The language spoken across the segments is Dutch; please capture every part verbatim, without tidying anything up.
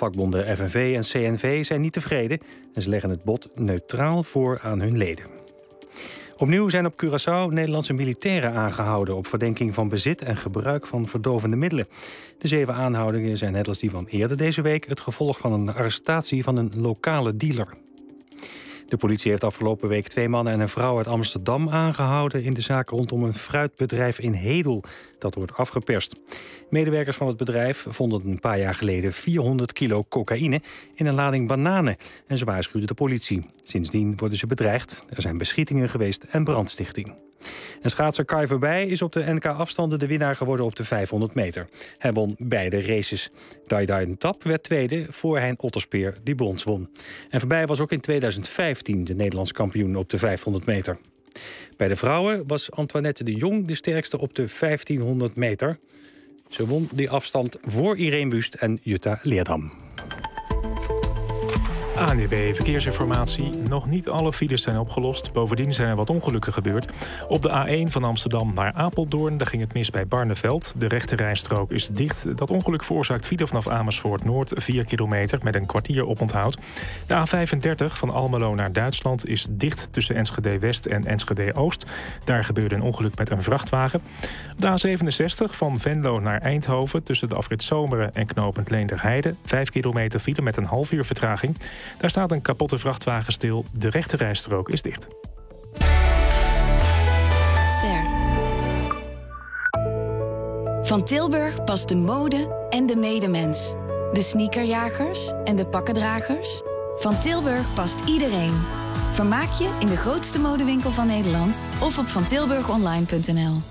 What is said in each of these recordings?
Vakbonden F N V en C N V zijn niet tevreden en ze leggen het bod neutraal voor aan hun leden. Opnieuw zijn op Curaçao Nederlandse militairen aangehouden op verdenking van bezit en gebruik van verdovende middelen. De zeven aanhoudingen zijn net als die van eerder deze week het gevolg van een arrestatie van een lokale dealer. De politie heeft afgelopen week twee mannen en een vrouw uit Amsterdam aangehouden in de zaak rondom een fruitbedrijf in Hedel dat wordt afgeperst. Medewerkers van het bedrijf vonden een paar jaar geleden vierhonderd kilo cocaïne in een lading bananen en ze waarschuwden de politie. Sindsdien worden ze bedreigd, er zijn beschietingen geweest en brandstichting. En schaatser Kai Verbij is op de N K-afstanden de winnaar geworden op de vijfhonderd meter. Hij won beide races. Dai Tap werd tweede voor Hein Otterspeer die brons won. En Verbij was ook in tweeduizend vijftien de Nederlands kampioen op de vijfhonderd meter. Bij de vrouwen was Antoinette de Jong de sterkste op de vijftienhonderd meter. Ze won die afstand voor Irene Wust en Jutta Leerdam. A N W B Verkeersinformatie. Nog niet alle files zijn opgelost. Bovendien zijn er wat ongelukken gebeurd. Op de A één van Amsterdam naar Apeldoorn, daar ging het mis bij Barneveld. De rechte rijstrook is dicht. Dat ongeluk veroorzaakt file vanaf Amersfoort Noord vier kilometer met een kwartier oponthoud. De A vijfendertig van Almelo naar Duitsland is dicht tussen Enschede West en Enschede Oost. Daar gebeurde een ongeluk met een vrachtwagen. De A zevenenzestig van Venlo naar Eindhoven tussen de afrit Zomeren en knooppunt Leenderheide. vijf kilometer file met een half uur vertraging. Daar staat een kapotte vrachtwagen stil. De rechte rijstrook is dicht. Ster. Van Tilburg past de mode en de medemens. De sneakerjagers en de pakkendragers. Van Tilburg past iedereen. Vermaak je in de grootste modewinkel van Nederland of op van tilburg online punt n l.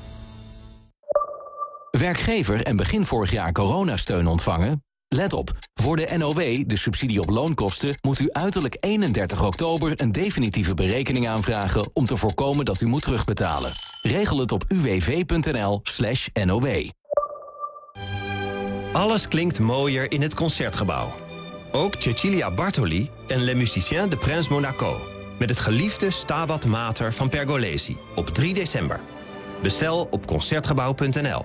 Werkgever en begin vorig jaar coronasteun ontvangen? Let op, voor de N O W, de subsidie op loonkosten, moet u uiterlijk eenendertig oktober een definitieve berekening aanvragen om te voorkomen dat u moet terugbetalen. Regel het op u w v punt n l slash N O W. Alles klinkt mooier in het Concertgebouw. Ook Cecilia Bartoli en Les Musiciens de Prince Monaco. Met het geliefde Stabat Mater van Pergolesi op drie december. Bestel op concertgebouw punt n l.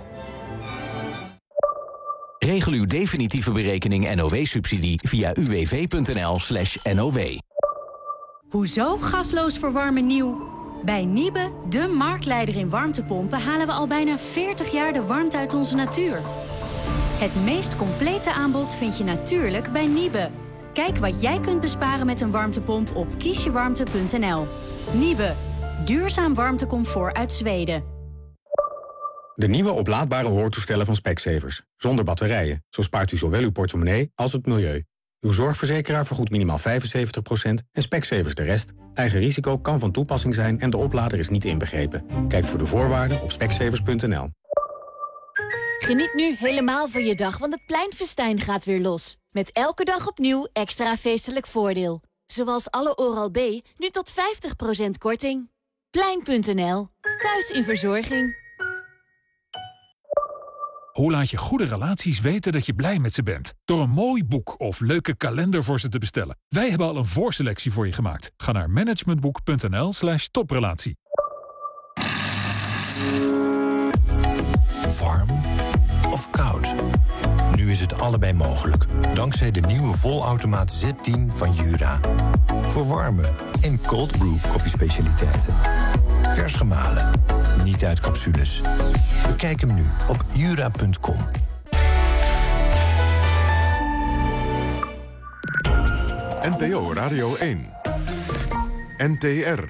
Regel uw definitieve berekening N O W-subsidie via u w v punt n l slash N O W. Hoezo gasloos verwarmen nieuw? Bij Niebe, de marktleider in warmtepompen, halen we al bijna veertig jaar de warmte uit onze natuur. Het meest complete aanbod vind je natuurlijk bij Niebe. Kijk wat jij kunt besparen met een warmtepomp op kiesjewarmte punt n l. Niebe, duurzaam warmtecomfort uit Zweden. De nieuwe oplaadbare hoortoestellen van Specsavers. Zonder batterijen. Zo spaart u zowel uw portemonnee als het milieu. Uw zorgverzekeraar vergoedt minimaal vijfenzeventig procent en Specsavers de rest. Eigen risico kan van toepassing zijn en de oplader is niet inbegrepen. Kijk voor de voorwaarden op specsavers punt n l. Geniet nu helemaal van je dag, want het pleinfestijn gaat weer los. Met elke dag opnieuw extra feestelijk voordeel. Zoals alle Oral-B, nu tot vijftig procent korting. Plein punt n l. Thuis in verzorging. Hoe laat je goede relaties weten dat je blij met ze bent? Door een mooi boek of leuke kalender voor ze te bestellen. Wij hebben al een voorselectie voor je gemaakt. Ga naar managementboek punt n l slash toprelatie. Warm of koud? Nu is het allebei mogelijk. Dankzij de nieuwe volautomaat Z tien van Jura. Voor warme en cold brew koffiespecialiteiten. Vers gemalen. Niet uit capsules. Bekijk hem nu op jura punt com. N P O Radio één. N T R.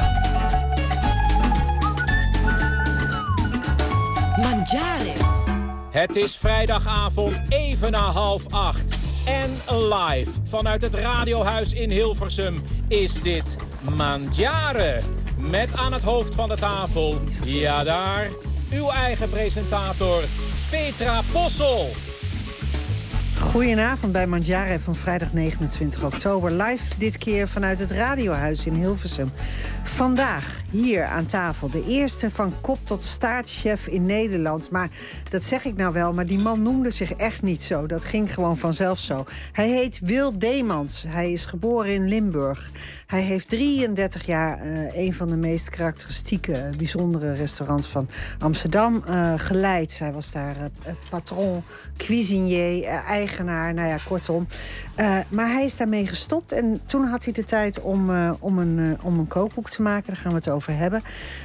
Mangiare. Het is vrijdagavond even na half acht. En live vanuit het Radiohuis in Hilversum is dit Mangiare. Met aan het hoofd van de tafel, ja daar, uw eigen presentator Petra Possel. Goedenavond bij Mangiare van vrijdag negenentwintig oktober. Live dit keer vanuit het Radiohuis in Hilversum. Vandaag, hier aan tafel. De eerste van kop tot staartchef in Nederland. Maar dat zeg ik nou wel, maar die man noemde zich echt niet zo. Dat ging gewoon vanzelf zo. Hij heet Wil Deemans. Hij is geboren in Limburg. Hij heeft drieëndertig jaar uh, een van de meest karakteristieke, bijzondere restaurants van Amsterdam uh, geleid. Hij was daar uh, patron, cuisinier, uh, eigenaar, nou ja, kortom. Uh, maar hij is daarmee gestopt en toen had hij de tijd om, uh, om, een, uh, om een kookboek te maken. Daar gaan we het over hebben.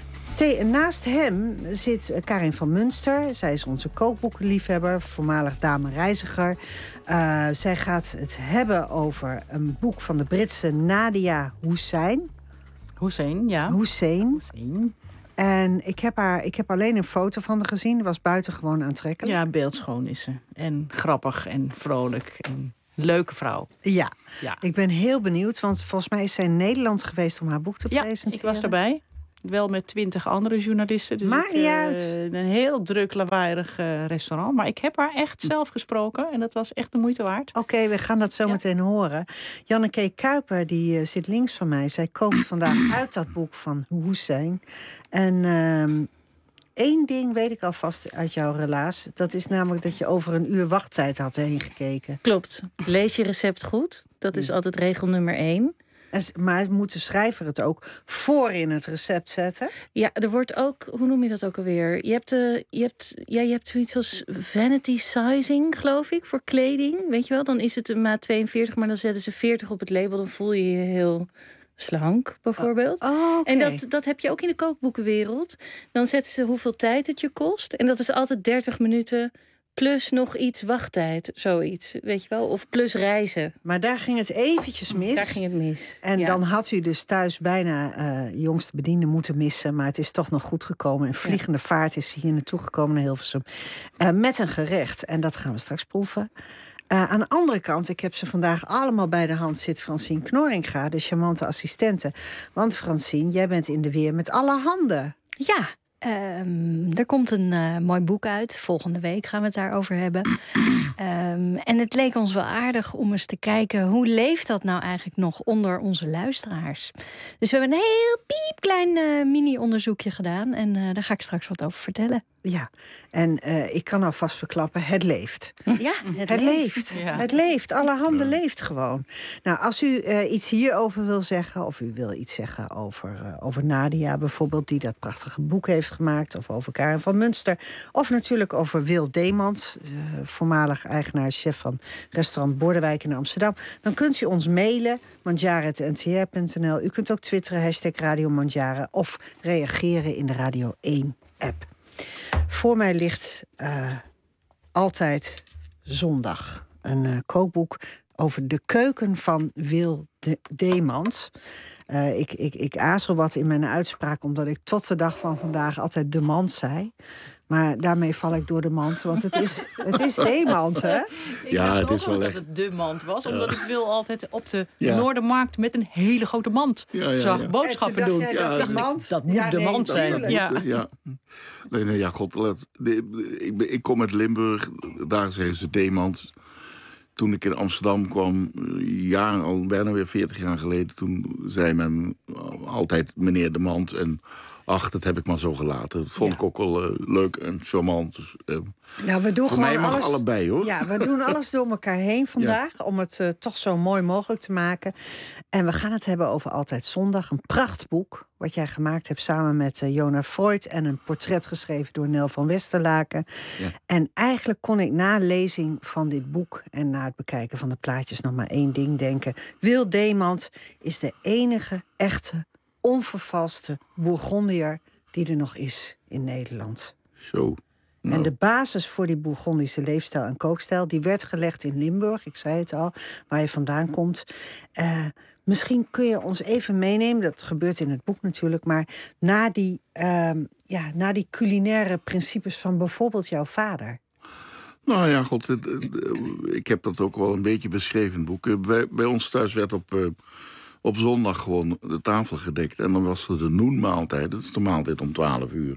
Te, naast hem zit Karin van Munster. Zij is onze kookboekenliefhebber, voormalig dame-reiziger. Uh, zij gaat het hebben over een boek van de Britse Nadia Hussein. Hussein, ja. Hussein. Hussein. En ik heb, haar, ik heb alleen een foto van haar gezien. Die was buitengewoon aantrekkelijk. Ja, beeldschoon is ze. En grappig en vrolijk en leuke vrouw. Ja. ja, ik ben heel benieuwd. Want volgens mij is zij in Nederland geweest om haar boek te ja, presenteren. Ik was erbij. Wel met twintig andere journalisten. Dus Maakt ik, niet uh, uit. Een heel druk, lawaaierig uh, restaurant. Maar ik heb haar echt zelf gesproken. En dat was echt de moeite waard. Oké, okay, we gaan dat zo ja. meteen horen. Janneke Kuiper, die uh, zit links van mij. Zij kookt vandaag uit dat boek van Hussein. En uh, één ding weet ik alvast uit jouw relaas. Dat is namelijk dat je over een uur wachttijd had heen gekeken. Klopt. Lees je recept goed. Dat is altijd regel nummer één. En, maar moet de schrijver het ook voor in het recept zetten? Ja, er wordt ook, hoe noem je dat ook alweer? Je hebt, de, je hebt, ja, je hebt zoiets als vanity sizing, geloof ik, voor kleding. Weet je wel, dan is het een maat tweeënveertig, maar dan zetten ze veertig op het label. Dan voel je je heel slank, bijvoorbeeld. Oh, oh, okay. En dat, dat heb je ook in de kookboekenwereld. Dan zetten ze hoeveel tijd het je kost. En dat is altijd dertig minuten... plus nog iets wachttijd, zoiets, weet je wel. Of plus reizen. Maar daar ging het eventjes mis. Daar ging het mis. En ja. dan had u dus thuis bijna uh, jongste bediende moeten missen. Maar het is toch nog goed gekomen. In vliegende ja. vaart is hij hier naartoe gekomen naar Hilversum. Uh, met een gerecht. En dat gaan we straks proeven. Uh, aan de andere kant, ik heb ze vandaag allemaal bij de hand, zit Francine Knorringa, de charmante assistente. Want Francine, jij bent in de weer met alle handen. Ja. Um, er komt een uh, mooi boek uit. Volgende week gaan we het daarover hebben. Um, en het leek ons wel aardig om eens te kijken... hoe leeft dat nou eigenlijk nog onder onze luisteraars? Dus we hebben een heel piepklein uh, mini-onderzoekje gedaan. En uh, daar ga ik straks wat over vertellen. Ja, en uh, ik kan alvast verklappen, het leeft. Ja, het, het leeft. leeft. Ja. Het leeft. Alle handen ja. leeft gewoon. Nou, als u uh, iets hierover wil zeggen... of u wil iets zeggen over, uh, over Nadia bijvoorbeeld... die dat prachtige boek heeft gemaakt... of over Karin van Munster... of natuurlijk over Wil Deemans... Uh, voormalig eigenaar-chef van restaurant Bordewijk in Amsterdam... dan kunt u ons mailen, mandjaren apenstaartje n t r punt n l. U kunt ook twitteren, hashtag Radio Mandjaren... of reageren in de Radio één-app. Voor mij ligt uh, altijd zondag een uh, kookboek over de keuken van Wil de Deemans. Uh, ik, ik, ik aarzel wat in mijn uitspraak, omdat ik tot de dag van vandaag altijd de mand zei. Maar daarmee val ik door de mand, want het is, het is Deemans, hè? Ik ja, het is wel echt... dat het de mand was, omdat ja. ik Wil altijd op de ja. Noordermarkt met een hele grote mand ja, ja, zag ja. boodschappen doen. Ja, dat, de mand? dat moet ja, de nee, mand zijn. Dat ja. Moet, ja. Nee, nee, ja, god. Ik, ik kom uit Limburg, daar zijn ze Deemans. Toen ik in Amsterdam kwam, jaren, al bijna weer veertig jaar geleden... toen zei men altijd meneer de Mand. En ach, dat heb ik maar zo gelaten. Dat vond ja. ik ook wel uh, leuk en charmant. Dus, uh, nou, we doen voor gewoon mij mag alles, allebei, hoor. Ja, we doen alles door elkaar heen vandaag... Ja. om het uh, toch zo mooi mogelijk te maken. En we gaan het hebben over Altijd Zondag. Een prachtboek wat jij gemaakt hebt samen met uh, Jona Freud... en een portret geschreven door Nel van Westerlaken. Ja. En eigenlijk kon ik na lezing van dit boek... en na het bekijken van de plaatjes nog maar één ding denken. Wil Deemans is de enige echte, onvervalste Bourgondier... die er nog is in Nederland. Zo. Nou. En de basis voor die Bourgondische leefstijl en kookstijl... die werd gelegd in Limburg, ik zei het al, waar je vandaan komt... Uh, Misschien kun je ons even meenemen, dat gebeurt in het boek natuurlijk... maar na die, uh, ja, na die culinaire principes van bijvoorbeeld jouw vader. Nou ja, god, het, ik heb dat ook wel een beetje beschreven in het boek. Bij, bij ons thuis werd op, uh, op zondag gewoon de tafel gedekt. En dan was er de noenmaaltijd, dat is de maaltijd om twaalf uur.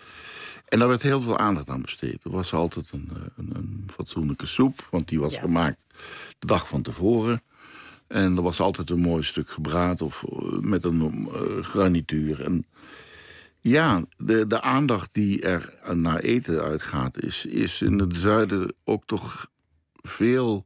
En daar werd heel veel aandacht aan besteed. Er was altijd een, een, een fatsoenlijke soep, want die was ja. gemaakt de dag van tevoren... En er was altijd een mooi stuk gebraad of met een uh, garnituur. En ja, de, de aandacht die er naar eten uitgaat... is, is in het zuiden ook toch veel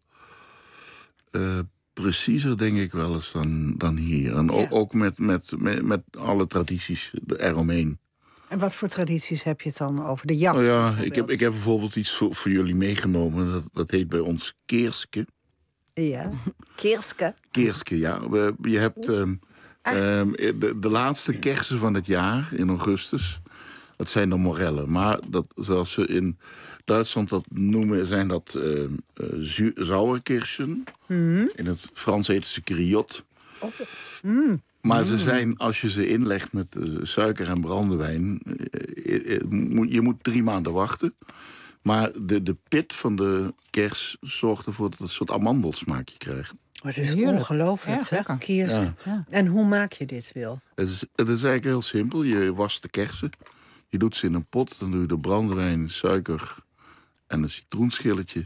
uh, preciezer, denk ik wel eens, dan, dan hier. En ja. ook, ook met, met, met, met alle tradities eromheen. En wat voor tradities heb je het dan over? De jacht? Oh ja, ik heb, ik heb bijvoorbeeld iets voor, voor jullie meegenomen. Dat, dat heet bij ons keerske. Ja, keerske. Keerske, ja. We, je hebt um, um, de, de laatste kersen van het jaar, in augustus. Dat zijn de morellen. Maar dat, zoals ze in Duitsland dat noemen, zijn dat uh, uh, zauerkirschen. Mm. In het Frans heten ze griot. Oh. Mm. Maar ze zijn, als je ze inlegt met uh, suiker en brandewijn... Uh, uh, uh, je moet drie maanden wachten. Maar de, de pit van de kers zorgt ervoor dat het een soort amandelsmaakje krijgt. Maar het is ongelooflijk, zeg. Ja. Ja. En hoe maak je dit, Wil? Het is, het is eigenlijk heel simpel. Je wast de kersen. Je doet ze in een pot. Dan doe je de brandewijn, suiker en een citroenschilletje.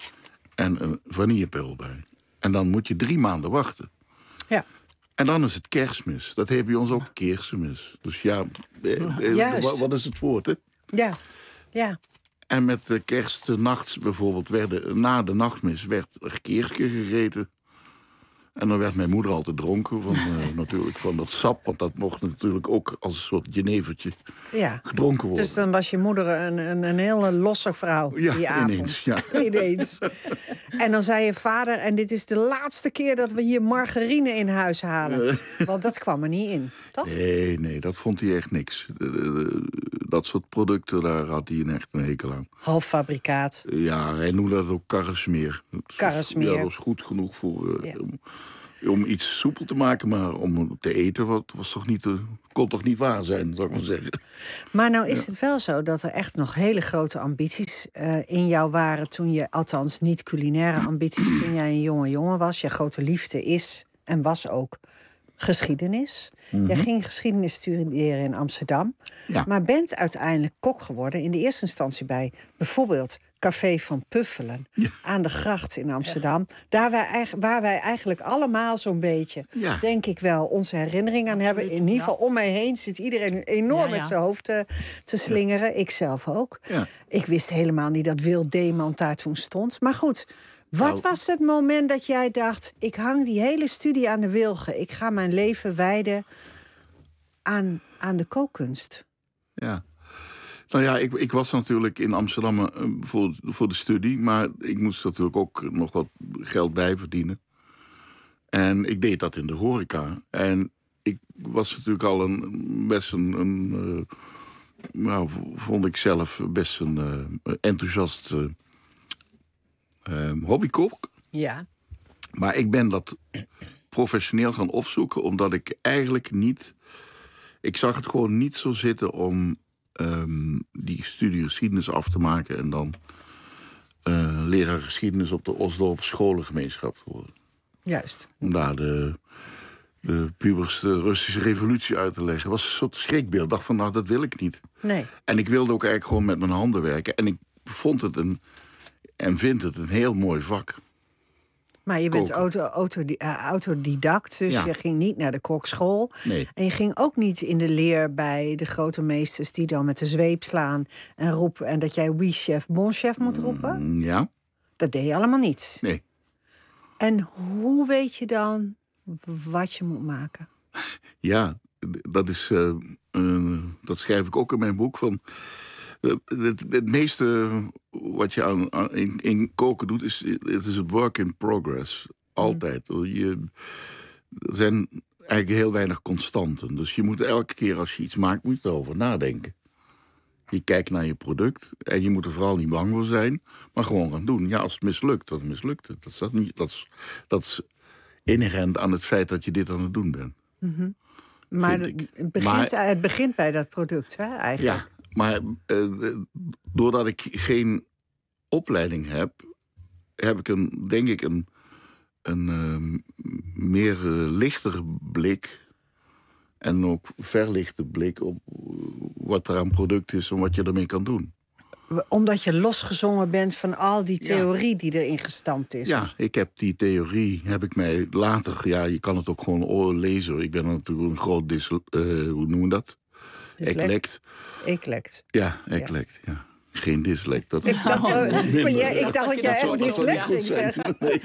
En een vanillepil bij. En dan moet je drie maanden wachten. Ja. En dan is het Kerstmis. Dat heet bij ons ook Kerstmis. Dus ja, eh, eh, wat is het woord, hè? Ja, ja. En met de kerstnacht bijvoorbeeld, werden, na de nachtmis, werd er keerske gegeten. En dan werd mijn moeder altijd dronken van, uh, natuurlijk van dat sap. Want dat mocht natuurlijk ook als een soort jenevertje ja. gedronken worden. Dus dan was je moeder een, een, een hele losse vrouw ja, die avond. Ineens, ja. ineens. En dan zei je vader, en dit is de laatste keer dat we hier margarine in huis halen. Uh. Want dat kwam er niet in, toch? Nee, nee, dat vond hij echt niks. De, de, de, dat soort producten, daar had hij een echt een hekel aan. Halffabrikaat. Ja, hij noemde dat ook karresmeer. Karresmeer. Ja, dat was goed genoeg voor... Uh, ja. om, om iets soepel te maken, maar om te eten wat, was toch niet, uh, kon toch niet waar zijn, zou ik maar zeggen. Maar nou is ja. het wel zo dat er echt nog hele grote ambities uh, in jou waren... toen je, althans niet culinaire ambities, toen jij een jonge jongen was. Je grote liefde is en was ook geschiedenis. Mm-hmm. Jij ging geschiedenis studeren in Amsterdam. Ja. Maar bent uiteindelijk kok geworden in de eerste instantie bij bijvoorbeeld Café van Puffelen ja. aan de gracht in Amsterdam. Ja. Daar wij, waar wij eigenlijk allemaal zo'n beetje, ja. denk ik wel, onze herinnering aan Absoluut, hebben. In ieder geval ja. om mij heen zit iedereen enorm ja, ja. met zijn hoofd te, te slingeren. Ja. Ik zelf ook. Ja. Ik wist helemaal niet dat Wil Deemand daar toen stond. Maar goed, wat nou, was het moment dat jij dacht... ik hang die hele studie aan de wilgen. Ik ga mijn leven wijden aan, aan de kookkunst. Ja. Nou ja, ik, ik was natuurlijk in Amsterdam uh, voor, voor de studie... maar ik moest natuurlijk ook nog wat geld bijverdienen. En ik deed dat in de horeca. En ik was natuurlijk al een, best een... een uh, nou, vond ik zelf best een uh, enthousiast uh, uh, hobbykok. Ja. Maar ik ben dat professioneel gaan opzoeken... omdat ik eigenlijk niet... Ik zag het gewoon niet zo zitten om... Um, die studie geschiedenis af te maken... en dan uh, leraar geschiedenis op de Osdorp scholengemeenschap te worden. Juist. Om daar de, de pubers de Russische revolutie uit te leggen. Het was een soort schrikbeeld. Ik dacht van, nou, dat wil ik niet. Nee. En ik wilde ook eigenlijk gewoon met mijn handen werken. En ik vond het een, en vind het een heel mooi vak. Maar je bent auto, auto, uh, autodidact, dus ja. je ging niet naar de kokschool. Nee. En je ging ook niet in de leer bij de grote meesters... die dan met de zweep slaan en roepen... en dat jij oui chef, bon chef moet roepen? Mm, ja. Dat deed je allemaal niet? Nee. En hoe weet je dan wat je moet maken? Ja, dat, is, uh, uh, dat schrijf ik ook in mijn boek van... Het, het meeste wat je aan, aan, in, in koken doet, is, het is het work in progress. Altijd. Mm. Je, er zijn eigenlijk heel weinig constanten. Dus je moet elke keer als je iets maakt, moet je erover nadenken. Je kijkt naar je product en je moet er vooral niet bang voor zijn, maar gewoon gaan doen. Ja, als het mislukt, dan mislukt het. Dat is, dat niet, dat is, dat is inherent aan het feit dat je dit aan het doen bent. Mm-hmm. Maar, het begint, maar het begint bij dat product, hè, eigenlijk. Ja. Maar uh, doordat ik geen opleiding heb... heb ik een, denk ik een, een uh, meer uh, lichtere blik... en ook verlichte blik op wat er aan product is... en wat je ermee kan doen. omdat je losgezongen bent van al die theorie ja. die erin gestampt is. Ja, ik heb die theorie, heb ik mij later... Ja, je kan het ook gewoon lezen. Ik ben natuurlijk een groot dis, uh, hoe noemen we dat? Eclect. Eclect. Ja, eclect, ja. ja. Geen dyslect. Dat ik, dacht, oh, maar jij, ik dacht dat jij echt dyslect ging zeggen. Nee,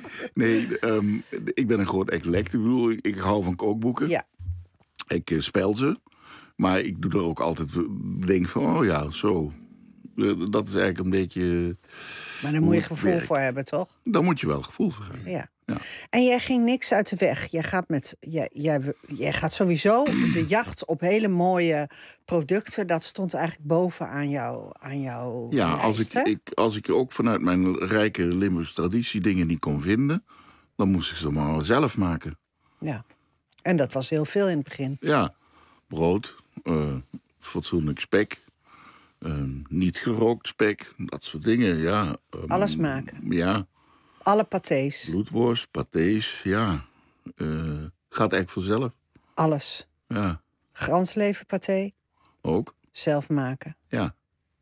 nee um, ik ben een groot eclect. Ik bedoel, ik, ik hou van kookboeken. Ja. Ik uh, spel ze. Maar ik doe er ook altijd... denk van, oh ja, zo... Dat is eigenlijk een beetje... Maar daar moet je gevoel werkt. voor hebben, toch? Daar moet je wel gevoel voor hebben. Ja. ja. En jij ging niks uit de weg. Jij gaat, met, jij, jij, jij gaat sowieso de jacht op hele mooie producten. Dat stond eigenlijk boven aan jou, aan jouw Ja, lijst, als, ik, ik, als ik ook vanuit mijn rijke Limburgse traditie dingen niet kon vinden... dan moest ik ze maar zelf maken. Ja. En dat was heel veel in het begin. Ja. Brood, uh, fatsoenlijk spek... Um, niet gerookt spek, dat soort dingen, ja. Um, Alles maken? Ja. Alle pâtés? Bloedworst, pâtés, ja. Uh, gaat echt vanzelf. Alles? Ja. Gransleverpaté? Ook. Zelf maken? Ja.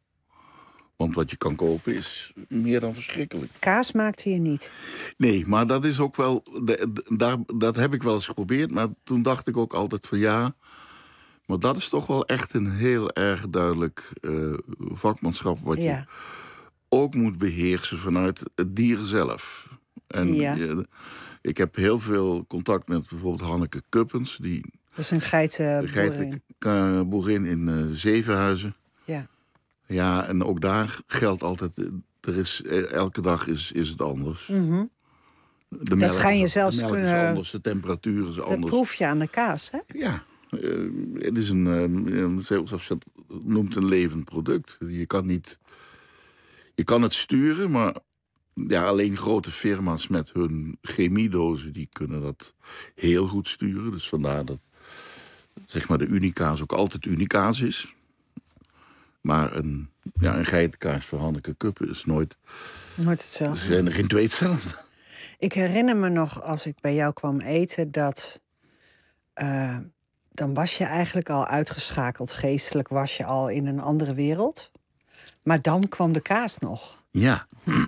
Want wat je kan kopen is meer dan verschrikkelijk. Kaas maakte je niet? Nee, maar dat is ook wel... De, de, daar, dat heb ik wel eens geprobeerd, maar toen dacht ik ook altijd van ja... Maar dat is toch wel echt een heel erg duidelijk uh, vakmanschap... wat ja. je ook moet beheersen vanuit het dier zelf. En ja. je, ik heb heel veel contact met bijvoorbeeld Hanneke Kuppens. Die, dat is een geitenboerin. geitenboerin in uh, Zevenhuizen. Ja. Ja, en ook daar geldt altijd... Er is, elke dag is, is het anders. Mm-hmm. De melk, dat schijn je zelfs de melk kunnen... is anders, de temperatuur is anders. Dat proef je aan de kaas, hè? Ja. Uh, het is een, uh, zoals je het noemt, een levend product. Je kan niet... Je kan het sturen, maar ja, alleen grote firma's met hun chemiedozen... die kunnen dat heel goed sturen. Dus vandaar dat zeg maar, de Unicaas ook altijd Unicaas is. Maar een, ja, een geitenkaas van Hanneke Kuppen is nooit... Nooit hetzelfde. Ze zijn er geen twee hetzelfde. Ik herinner me nog, als ik bij jou kwam eten... dat... Uh, dan was je eigenlijk al uitgeschakeld. Geestelijk was je al in een andere wereld. Maar dan kwam de kaas nog. Ja.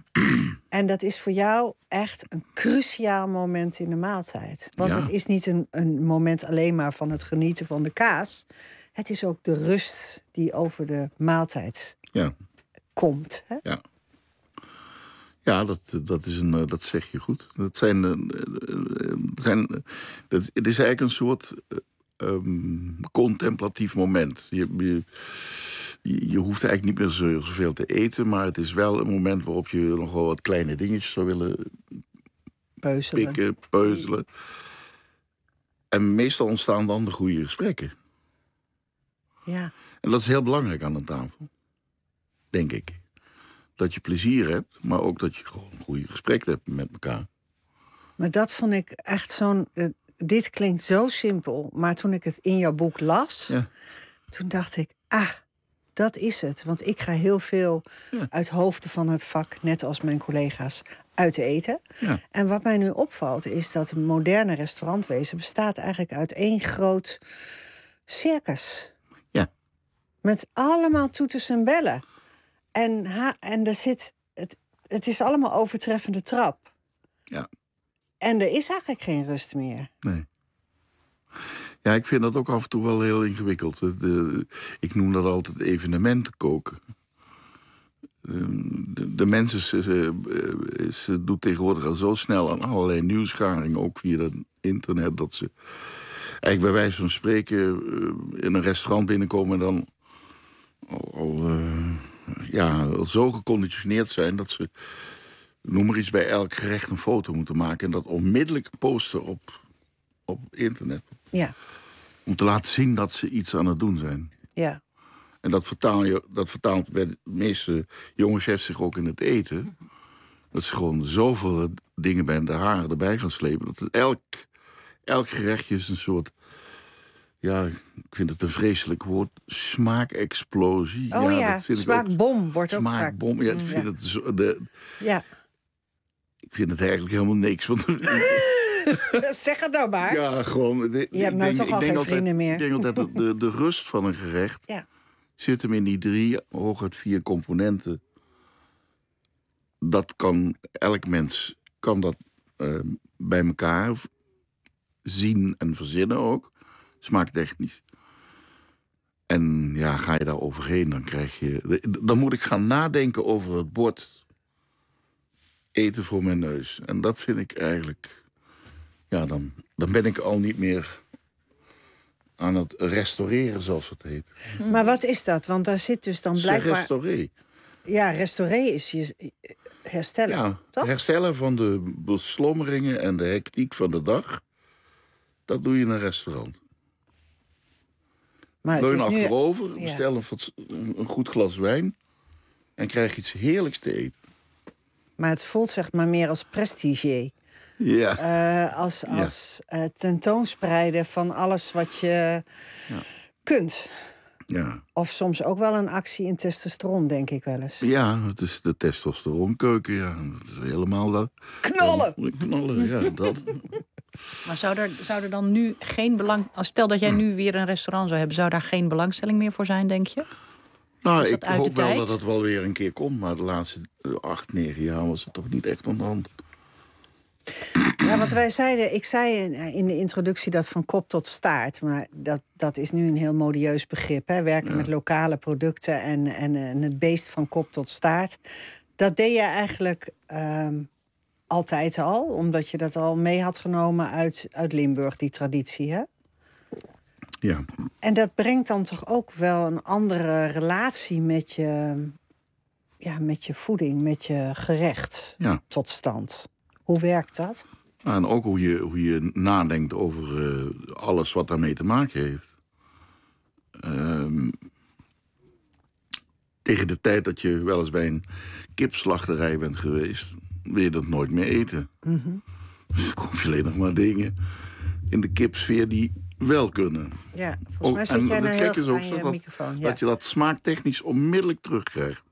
En dat is voor jou echt een cruciaal moment in de maaltijd. Want ja. het is niet een, een moment alleen maar van het genieten van de kaas. Het is ook de rust die over de maaltijd ja. komt. Hè? Ja. Ja, dat, dat, is een, dat zeg je goed. Dat zijn, zijn, dat, het is eigenlijk een soort... Um, contemplatief moment. Je, je, je hoeft eigenlijk niet meer zo, zoveel te eten... maar het is wel een moment waarop je nog wel wat kleine dingetjes zou willen... peuzelen. pikken, peuzelen. En meestal ontstaan dan de goede gesprekken. Ja. En dat is heel belangrijk aan een tafel. Denk ik. Dat je plezier hebt, maar ook dat je gewoon een goede gesprek hebt met elkaar. Maar dat vond ik echt zo'n... Uh, dit klinkt zo simpel, maar toen ik het in jouw boek las... Ja. toen dacht ik, ah, dat is het. Want ik ga heel veel ja. uit hoofden van het vak... net als mijn collega's, uit eten. Ja. En wat mij nu opvalt, is dat het moderne restaurantwezen... bestaat eigenlijk uit één groot circus. Ja. Met allemaal toeters en bellen. En, ha- en er zit, het, het is allemaal overtreffende trap. Ja. En er is eigenlijk geen rust meer. Nee. Ja, ik vind dat ook af en toe wel heel ingewikkeld. De, ik noem dat altijd evenementen koken. De, de mensen ze, ze doet tegenwoordig al zo snel aan allerlei nieuwsgaringen... ook via het internet, dat ze eigenlijk bij wijze van spreken... in een restaurant binnenkomen en dan al, al, uh, ja, al zo geconditioneerd zijn... dat ze, noem maar iets, bij elk gerecht een foto moeten maken... en dat onmiddellijk posten op, op internet. Ja. Om te laten zien dat ze iets aan het doen zijn. Ja. En dat, vertaal je, dat vertaalt bij de meeste jonge chefs zich ook in het eten. Dat ze gewoon zoveel dingen bij de haren erbij gaan slepen. Dat het elk, elk gerechtje is een soort... Ja, ik vind het een vreselijk woord. Smaakexplosie. Oh ja, ja dat vind smaakbom ook, wordt ook smaakbom, ja, ik vind ja. het zo, de, ja. Ik vind het eigenlijk helemaal niks. Want, zeg het nou maar. Ja, gewoon... De, je hebt nou denk, toch al geen altijd, vrienden meer. Ik denk dat de, de, de rust van een gerecht... Ja. zit hem in die drie, hooguit vier componenten. Dat kan, elk mens kan dat uh, bij elkaar zien en verzinnen ook. Smaaktechnisch. En ja, ga je daar overheen, dan krijg je... Dan moet ik gaan nadenken over het bord eten voor mijn neus. En dat vind ik eigenlijk... Ja, dan, dan ben ik al niet meer aan het restaureren, zoals het heet. Maar wat is dat? Want daar zit dus dan blijkbaar... Restaureren. Ja, restaureren is je herstellen, ja, toch? Herstellen van de beslommeringen en de hectiek van de dag. Dat doe je in een restaurant. Maar Leun het is achterover, nu... bestel een, een goed glas wijn... en krijg iets heerlijks te eten. Maar het voelt zeg maar meer als prestige. Ja. Uh, als als ja. uh, tentoonspreiden van alles wat je ja. kunt. Ja. Of soms ook wel een actie in testosteron, denk ik wel eens. Ja, het is de testosteronkeuken, ja. Dat is helemaal dat. Knallen! Ja, knallen, ja, dat... Maar zou er, zou er dan nu geen belang... Als stel dat jij nu weer een restaurant zou hebben... zou daar geen belangstelling meer voor zijn, denk je? Nou, ik hoop wel dat het wel weer een keer komt. Maar de laatste acht, negen jaar was het toch niet echt aan de hand. Ja, want wij zeiden... Ik zei in de introductie dat van kop tot staart. Maar dat, dat is nu een heel modieus begrip. Hè? Werken ja. met lokale producten en, en, en het beest van kop tot staart. Dat deed je eigenlijk... Um, altijd al, omdat je dat al mee had genomen uit, uit Limburg, die traditie, hè? Ja. En dat brengt dan toch ook wel een andere relatie met je, ja, met je voeding, met je gerecht ja. tot stand. Hoe werkt dat? En ook hoe je, hoe je nadenkt over uh, alles wat daarmee te maken heeft. Um, tegen de tijd dat je wel eens bij een kipslachterij bent geweest... wil je dat nooit meer eten. Mm-hmm. Dus dan kom je alleen nog maar dingen in de kipsfeer die wel kunnen. Ja, volgens mij zit jij nou heel goed aan je dat, microfoon. Ja. Dat je dat smaaktechnisch onmiddellijk terugkrijgt.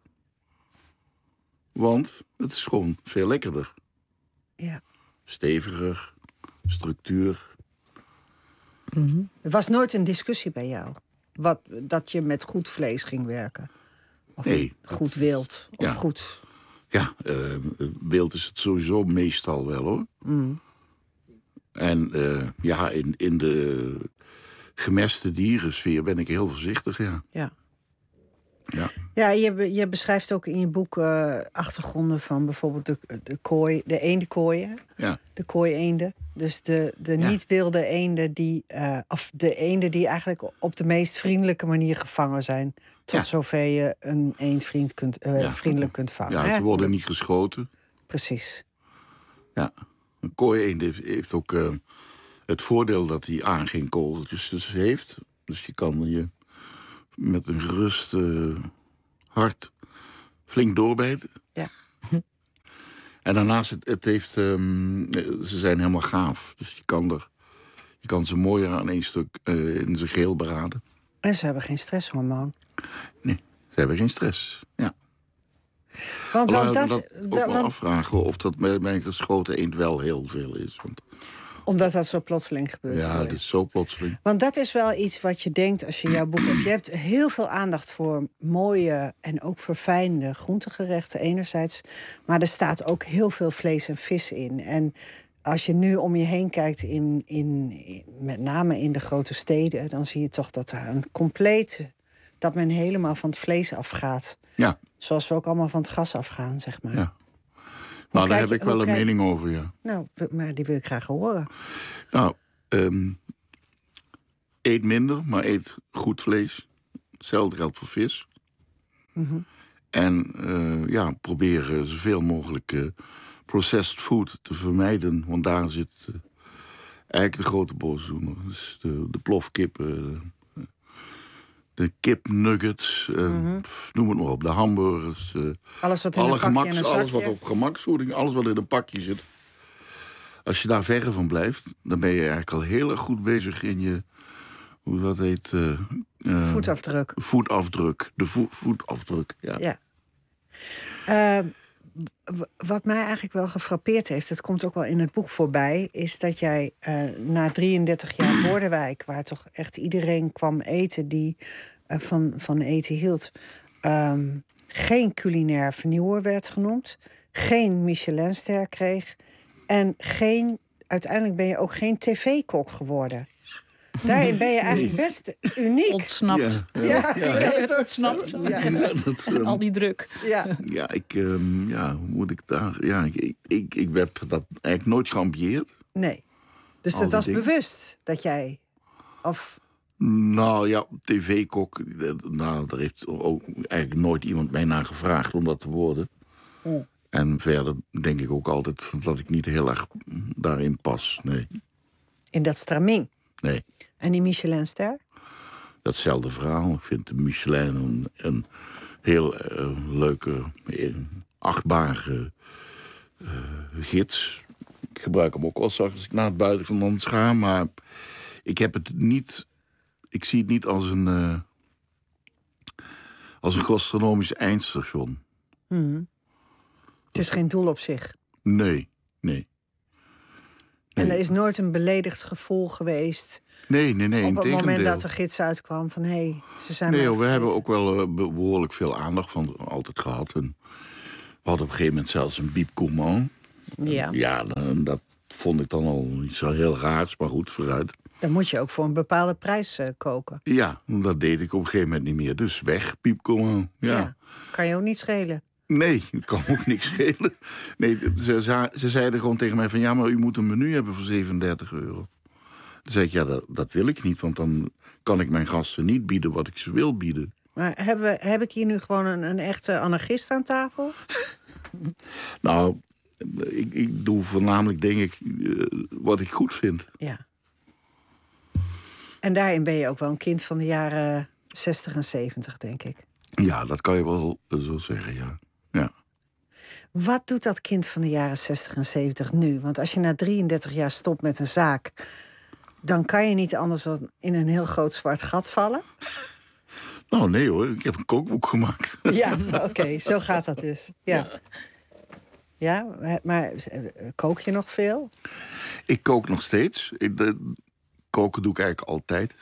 Want het is gewoon veel lekkerder. Ja. Steviger, structuur. Mm-hmm. Er was nooit een discussie bij jou. Wat, dat je met goed vlees ging werken. Of nee. Goed wild. Of ja. goed... Ja, uh, wild is het sowieso meestal wel, hoor. Mm. En uh, ja, in, in de gemeste dierensfeer ben ik heel voorzichtig, ja. Ja, ja. ja je, je beschrijft ook in je boek uh, achtergronden van bijvoorbeeld de, de kooi, de eendenkooien. Ja. De kooi-eenden. Dus de, de ja. niet-wilde eenden die... Uh, of de eenden die eigenlijk op de meest vriendelijke manier gevangen zijn... tot ja. zover je een eendvriend kunt, uh, ja. vriendelijk kunt vangen. Ja, ze hè? worden niet geschoten. Precies. Ja, een kooi-eend heeft, heeft ook uh, het voordeel dat hij aan geen kogeltjes dus heeft. Dus je kan je met een gerust uh, hart flink doorbijten. Ja. En daarnaast, het, het heeft, um, ze zijn helemaal gaaf. Dus je kan, er, je kan ze mooier aan één stuk uh, in zijn geel beraden. En ze hebben geen stresshormoon. Nee, ze hebben geen stress, ja. Want, want dat, dat ook dat, wel want, afvragen of dat bij een geschoten eend wel heel veel is. Want, omdat dat zo plotseling gebeurt. Ja, dat is zo plotseling. Want dat is wel iets wat je denkt als je jouw boek hebt. Je hebt heel veel aandacht voor mooie en ook verfijnde groentegerechten enerzijds. Maar er staat ook heel veel vlees en vis in. En als je nu om je heen kijkt, in, in, in, met name in de grote steden... dan zie je toch dat daar een compleet... dat men helemaal van het vlees afgaat. Ja. Zoals we ook allemaal van het gas afgaan, zeg maar. Ja. Nou, daar heb je, ik wel een kijk... mening over, ja. Nou, maar die wil ik graag horen. Nou, um, eet minder, maar eet goed vlees. Hetzelfde geldt voor vis. Mm-hmm. En uh, ja, probeer uh, zoveel mogelijk uh, processed food te vermijden. Want daar zit uh, eigenlijk de grote boosdoener. Dus de, de plofkippen, uh, de kipnuggets, uh, mm-hmm. pff, noem het maar op, de hamburgers. Uh, alles wat in alle een pakje gemaks, en een alles zakje. wat op gemaksvoeding, alles wat in een pakje zit. Als je daar verre van blijft, dan ben je eigenlijk al heel erg goed bezig in je, hoe dat heet... Uh, uh, voetafdruk. Voetafdruk, de vo- voetafdruk, ja. ja. Uh, w- wat mij eigenlijk wel gefrappeerd heeft, het komt ook wel in het boek voorbij, is dat jij uh, na drieëndertig jaar Bordewijk, waar toch echt iedereen kwam eten die uh, van, van eten hield... Um, geen culinair vernieuwer werd genoemd... geen Michelinster kreeg... en geen, uiteindelijk ben je ook geen tv-kok geworden... Daarin ben je eigenlijk best uniek. Ontsnapt. Ja, ja, ja. ja het ontsnapt. Ja. Ja, dat, um, al die druk. Ja, ja ik, um, ja, hoe moet ik daar... Ja, ik, ik, ik, ik heb dat eigenlijk nooit geambieerd. Nee. Dus dat was dingen. bewust dat jij... Of... Nou ja, tv-kok... Nou, daar heeft ook eigenlijk nooit iemand mij naar gevraagd om dat te worden. Oh. En verder denk ik ook altijd dat ik niet heel erg daarin pas. Nee. In dat stramien? Nee. En die Michelinster? Datzelfde verhaal. Ik vind de Michelin een, een heel uh, leuke, achtbare uh, gids. Ik gebruik hem ook wel straks als ik naar het buitenland ga. Maar ik heb het niet... Ik zie het niet als een... Uh, als een gastronomisch eindstation. Hmm. Het is geen doel op zich? Nee, nee. En nee. er is nooit een beledigd gevoel geweest... Nee, nee, nee. Op het moment tegendeel. dat de gids uitkwam van... hé, hey, ze zijn Nee, maar we hebben ook wel uh, behoorlijk veel aandacht van altijd gehad. En we hadden op een gegeven moment zelfs een biep gourmand. Ja. Ja, dat vond ik dan al niet zo heel raars, maar goed, vooruit. Dan moet je ook voor een bepaalde prijs uh, koken. Ja, dat deed ik op een gegeven moment niet meer. Dus weg, piep gourmand. Ja. ja. Kan je ook niet schelen? Nee, het kan ook niks schelen. Nee, ze, ze, ze zeiden gewoon tegen mij van... ja, maar u moet een menu hebben voor zevenendertig euro. Dan zei ik, ja, dat, dat wil ik niet. Want dan kan ik mijn gasten niet bieden wat ik ze wil bieden. Maar hebben we, heb ik hier nu gewoon een, een echte anarchist aan tafel? Nou, ik, ik doe voornamelijk, denk ik, uh, wat ik goed vind. Ja. En daarin ben je ook wel een kind van de jaren zestig en zeventig, denk ik. Ja, dat kan je wel zo zeggen, ja. ja. Wat doet dat kind van de jaren zestig en zeventig nu? Want als je na drieëndertig jaar stopt met een zaak... dan kan je niet anders dan in een heel groot zwart gat vallen. Nou, nee hoor, ik heb een kookboek gemaakt. Ja, oké, okay, zo gaat dat dus. Ja. Ja, maar kook je nog veel? Ik kook nog steeds. Ik, de, koken doe ik eigenlijk altijd.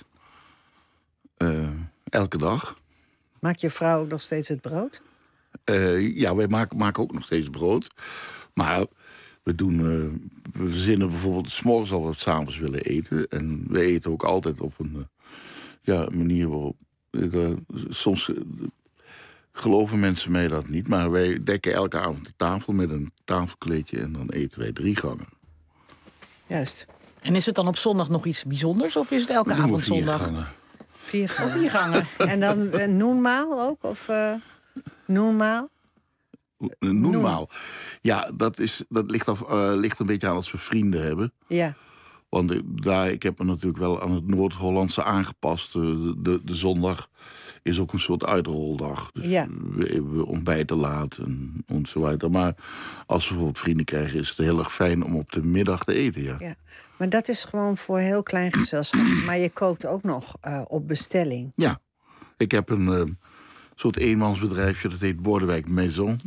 Uh, elke dag. Maakt je vrouw ook nog steeds het brood? Uh, ja, wij maken, maken ook nog steeds brood. Maar we doen... Uh, we verzinnen bijvoorbeeld 's morgens al wat we 's avonds willen eten. En we eten ook altijd op een uh, ja, manier waarop... Uh, soms uh, geloven mensen mij dat niet. Maar wij dekken elke avond de tafel met een tafelkleedje... en dan eten wij drie gangen. Juist. En is het dan op zondag nog iets bijzonders? Of is het elke dan avond vier zondag? Gangen. Vier gangen. Of vier gangen. En dan uh, noenmaal ook? Of uh, noenmaal? Noenmaal. Ja, dat, is, dat ligt, af, uh, ligt een beetje aan als we vrienden hebben. Ja. Want uh, daar, ik heb me natuurlijk wel aan het Noord-Hollandse aangepast. Uh, de, de, de zondag is ook een soort uitroldag. Dus ja. we, we ontbijten laat en enzovoort. Maar als we bijvoorbeeld vrienden krijgen... is het heel erg fijn om op de middag te eten, ja. ja. Maar dat is gewoon voor heel klein gezelschap. Maar je kookt ook nog uh, op bestelling. Ja. Ik heb een uh, soort eenmansbedrijfje, dat heet Bordewijk Maison.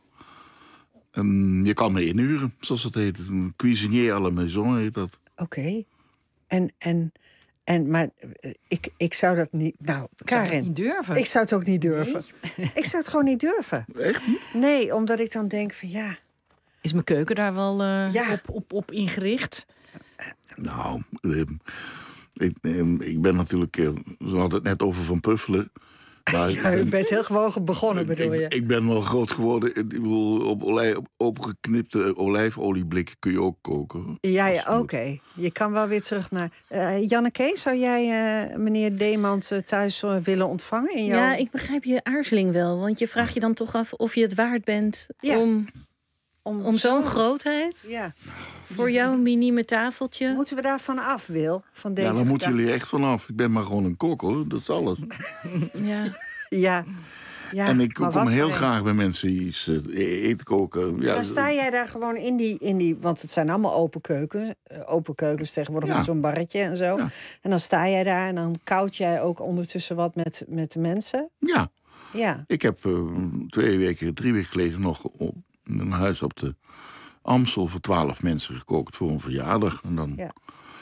Um, je kan me inhuren, zoals het heet. Een cuisinier à la maison heet dat. Oké. Okay. En, en, en, maar uh, ik, ik zou dat niet... Nou, Karin. Zou niet durven? Ik zou het ook niet durven. Nee. Ik zou het gewoon niet durven. Echt niet? Nee, omdat ik dan denk van ja... Is mijn keuken daar wel uh, ja. op, op, op ingericht? Nou, uh, ik, uh, ik ben natuurlijk... Uh, we hadden het net over Van Puffelen... Maar ja, u bent heel gewoon begonnen, bedoel je? Ik, ik ben wel groot geworden. Ik bedoel, op olij, opgeknipte olijfolieblikken kun je ook koken. Ja, ja oké. Okay. Je kan wel weer terug naar... Uh, Janneke, zou jij uh, meneer Demand uh, thuis uh, willen ontvangen? In jouw... Ja, ik begrijp je aarzeling wel. Want je vraagt je dan toch af of je het waard bent ja. om... Om, om zo'n grootheid? Ja. Voor jouw minieme tafeltje? Moeten we daar vanaf, Wil? Van deze ja, daar moeten gedachte? jullie echt vanaf. Ik ben maar gewoon een kok, hoor. Dat is alles. ja. ja. Ja, en ik kom heel graag bij mensen iets uh, eten koken. Ja, dan sta jij daar gewoon in die, in die... Want het zijn allemaal open keukens. Uh, open keukens tegenwoordig ja. met zo'n barretje en zo. Ja. En dan sta jij daar en dan koud jij ook ondertussen wat met, met de mensen. Ja. ja. Ik heb uh, twee weken, drie weken geleden nog... op een huis op de Amstel voor twaalf mensen gekookt voor een verjaardag. En dan, ja.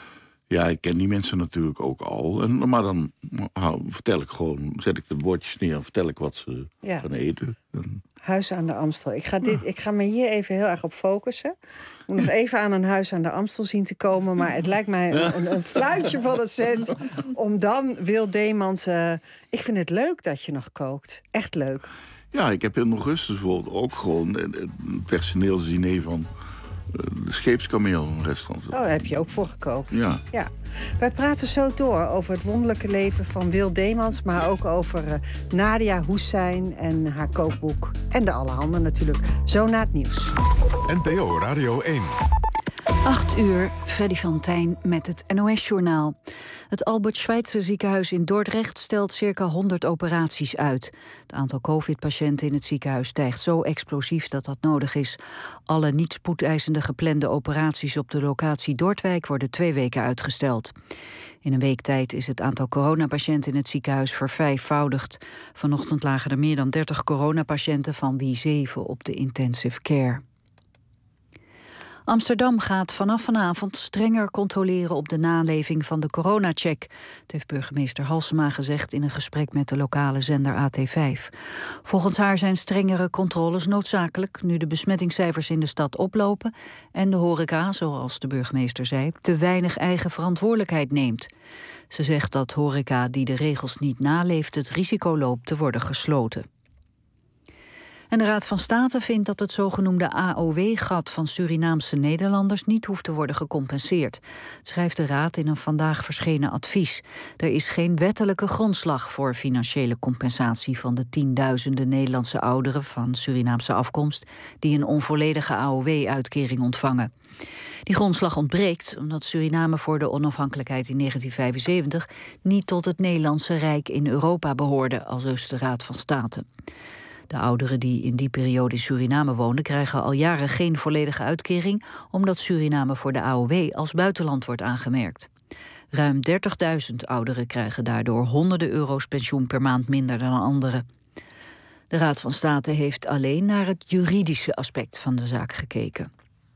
Ja, ik ken die mensen natuurlijk ook al. En, maar dan hou, vertel ik gewoon, zet ik de bordjes neer en vertel ik wat ze ja. gaan eten. En... Huis aan de Amstel. Ik ga, dit, ik ga me hier even heel erg op focussen. Ik moet nog even aan een Huis aan de Amstel zien te komen. Maar het lijkt mij een, een fluitje van een cent. Om dan Wil Deemans... Uh, ik vind het leuk dat je nog kookt. Echt leuk. Ja, ik heb in augustus bijvoorbeeld ook gewoon het personeelsdiner van... de Scheepskameel, een restaurant. Oh, daar heb je ook voor gekookt. Ja. ja. Wij praten zo door over het wonderlijke leven van Wil Deemans... maar ook over uh, Nadia Hussein en haar kookboek. En de Allerhande natuurlijk. Zo na het nieuws. N P O Radio één. acht uur, Freddy van Tijn met het N O S-journaal. Het Albert Schweitzer ziekenhuis in Dordrecht stelt circa honderd operaties uit. Het aantal covid-patiënten in het ziekenhuis stijgt zo explosief dat dat nodig is. Alle niet spoedeisende geplande operaties op de locatie Dordwijk worden twee weken uitgesteld. In een week tijd is het aantal coronapatiënten in het ziekenhuis vervijfvoudigd. Vanochtend lagen er meer dan dertig coronapatiënten, van wie zeven op de intensive care. Amsterdam gaat vanaf vanavond strenger controleren op de naleving van de coronacheck. Dat heeft burgemeester Halsema gezegd in een gesprek met de lokale zender A T vijf. Volgens haar zijn strengere controles noodzakelijk nu de besmettingscijfers in de stad oplopen en de horeca, zoals de burgemeester zei, te weinig eigen verantwoordelijkheid neemt. Ze zegt dat horeca die de regels niet naleeft het risico loopt te worden gesloten. En de Raad van State vindt dat het zogenoemde A O W-gat van Surinaamse Nederlanders niet hoeft te worden gecompenseerd. Schrijft de Raad in een vandaag verschenen advies. Er is geen wettelijke grondslag voor financiële compensatie van de tienduizenden Nederlandse ouderen van Surinaamse afkomst die een onvolledige A O W-uitkering ontvangen. Die grondslag ontbreekt omdat Suriname voor de onafhankelijkheid in negentien vijfenzeventig niet tot het Nederlandse Rijk in Europa behoorde, aldus de Raad van State. De ouderen die in die periode in Suriname woonden krijgen al jaren geen volledige uitkering, omdat Suriname voor de A O W als buitenland wordt aangemerkt. Ruim dertigduizend ouderen krijgen daardoor honderden euro's pensioen per maand minder dan anderen. De Raad van State heeft alleen naar het juridische aspect van de zaak gekeken.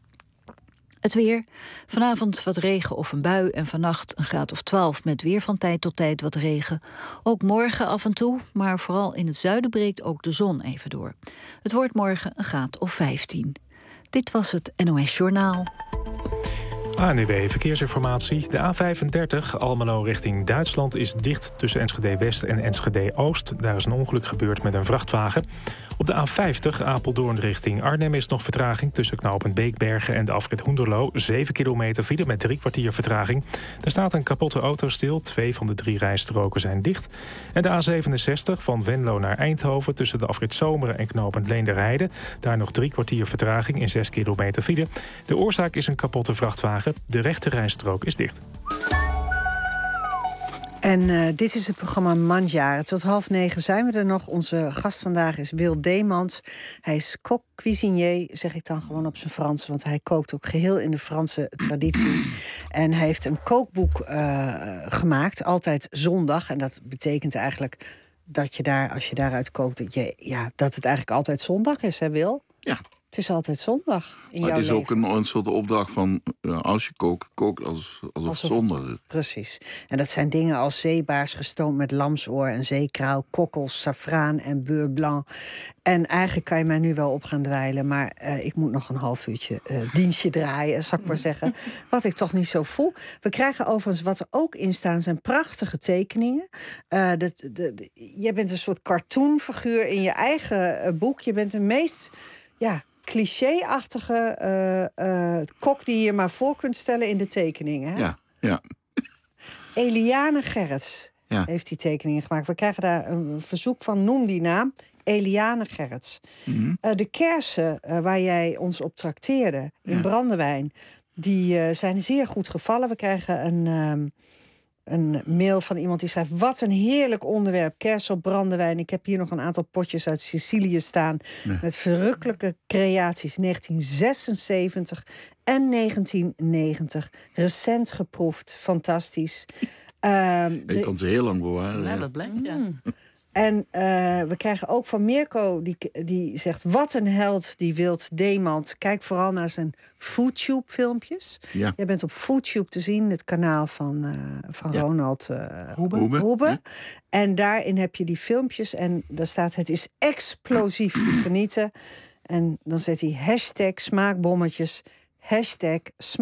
Het weer. Vanavond wat regen of een bui en vannacht een graad of twaalf met weer van tijd tot tijd wat regen. Ook morgen af en toe, maar vooral in het zuiden breekt ook de zon even door. Het wordt morgen een graad of vijftien. Dit was het N O S-journaal. A N W B Verkeersinformatie. De A vijfendertig Almelo richting Duitsland is dicht tussen Enschede West en Enschede Oost. Daar is een ongeluk gebeurd met een vrachtwagen. Op de A vijftig Apeldoorn richting Arnhem is nog vertraging tussen knooppunt Beekbergen en de afrit Hoenderloo. zeven kilometer file met drie kwartier vertraging. Er staat een kapotte auto stil. Twee van de drie rijstroken zijn dicht. En de A zevenenzestig van Venlo naar Eindhoven tussen de afrit Zomeren en knooppunt Leenderheide. Daar nog drie kwartier vertraging in zes kilometer file. De oorzaak is een kapotte vrachtwagen. De rechte rijstrook is dicht. En uh, dit is het programma Mandjaren. Tot half negen zijn we er nog. Onze gast vandaag is Wil Deemans. Hij is kok, cuisinier, zeg ik dan gewoon op zijn Frans, want hij kookt ook geheel in de Franse traditie. En hij heeft een kookboek uh, gemaakt, altijd zondag. En dat betekent eigenlijk dat je daar, als je daaruit kookt, dat, je, ja, dat het eigenlijk altijd zondag is, hè Wil? Ja. Het is altijd zondag in maar jouw het is leven. ook een, een soort opdracht van, uh, als je kookt, kook als, alsof, alsof het zondag is. Precies. En dat zijn dingen als zeebaars gestoomd met lamsoor en zeekrauw, kokkels, safraan en beurre blanc. En eigenlijk kan je mij nu wel op gaan dweilen, maar uh, ik moet nog een half uurtje uh, dienstje draaien, zal ik maar zeggen. Wat ik toch niet zo voel. We krijgen overigens, wat er ook in staan, zijn prachtige tekeningen. Uh, de, de, de, jij bent een soort cartoonfiguur in je eigen uh, boek. Je bent de meest... ja. cliché-achtige uh, uh, kok die je maar voor kunt stellen in de tekeningen. Hè? Ja, ja. Eliane Gerrits ja. heeft die tekeningen gemaakt. We krijgen daar een verzoek van, noem die naam. Eliane Gerrits. Mm-hmm. Uh, de kersen uh, waar jij ons op trakteerde in ja. Brandewijn, die uh, zijn zeer goed gevallen. We krijgen een... Um, Een mail van iemand die schrijft: wat een heerlijk onderwerp, kersen op brandewijn. Ik heb hier nog een aantal potjes uit Sicilië staan. Nee. Met verrukkelijke creaties. negentien zesenzeventig en negentien negentig. Recent geproefd. Fantastisch. Uh, Je de... kan ze heel lang bewaren. Ja, dat blijkt, ja. Mm. En uh, we krijgen ook van Mirko, die, die zegt... wat een held, die Wild Demand. Kijk vooral naar zijn FoodTube-filmpjes. Ja. Jij bent op FoodTube te zien, het kanaal van, uh, van ja. Ronald uh, Hoebe. Hoebe. Hoebe. Ja. En daarin heb je die filmpjes en daar staat... het is explosief genieten. En dan zet hij hashtag smaakbommetjes... hashtag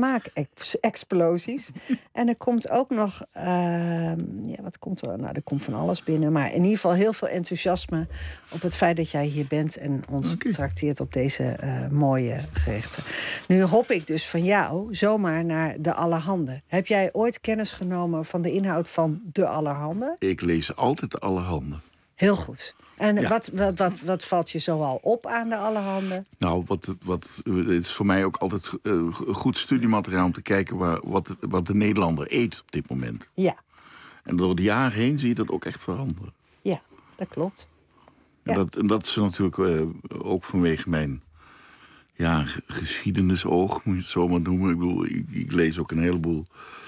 smaakexplosies. En er komt ook nog... Uh, ja, wat komt er? Nou, er komt van alles binnen. Maar in ieder geval heel veel enthousiasme... op het feit dat jij hier bent... en ons okay. trakteert op deze uh, mooie gerechten. Nu hop ik dus van jou zomaar naar de Allerhande. Heb jij ooit kennis genomen van de inhoud van de Allerhande? Ik lees altijd de Allerhande. Heel goed. En ja. wat, wat, wat, wat valt je zoal op aan de Allerhande? Nou, wat, wat, het is voor mij ook altijd uh, goed studiemateriaal... om te kijken waar, wat, wat de Nederlander eet op dit moment. Ja. En door de jaren heen zie je dat ook echt veranderen. Ja, dat klopt. Ja. En, dat, en dat is natuurlijk uh, ook vanwege mijn ja, geschiedenisoog, moet je het zo maar noemen. Ik bedoel, ik, ik lees ook een heleboel...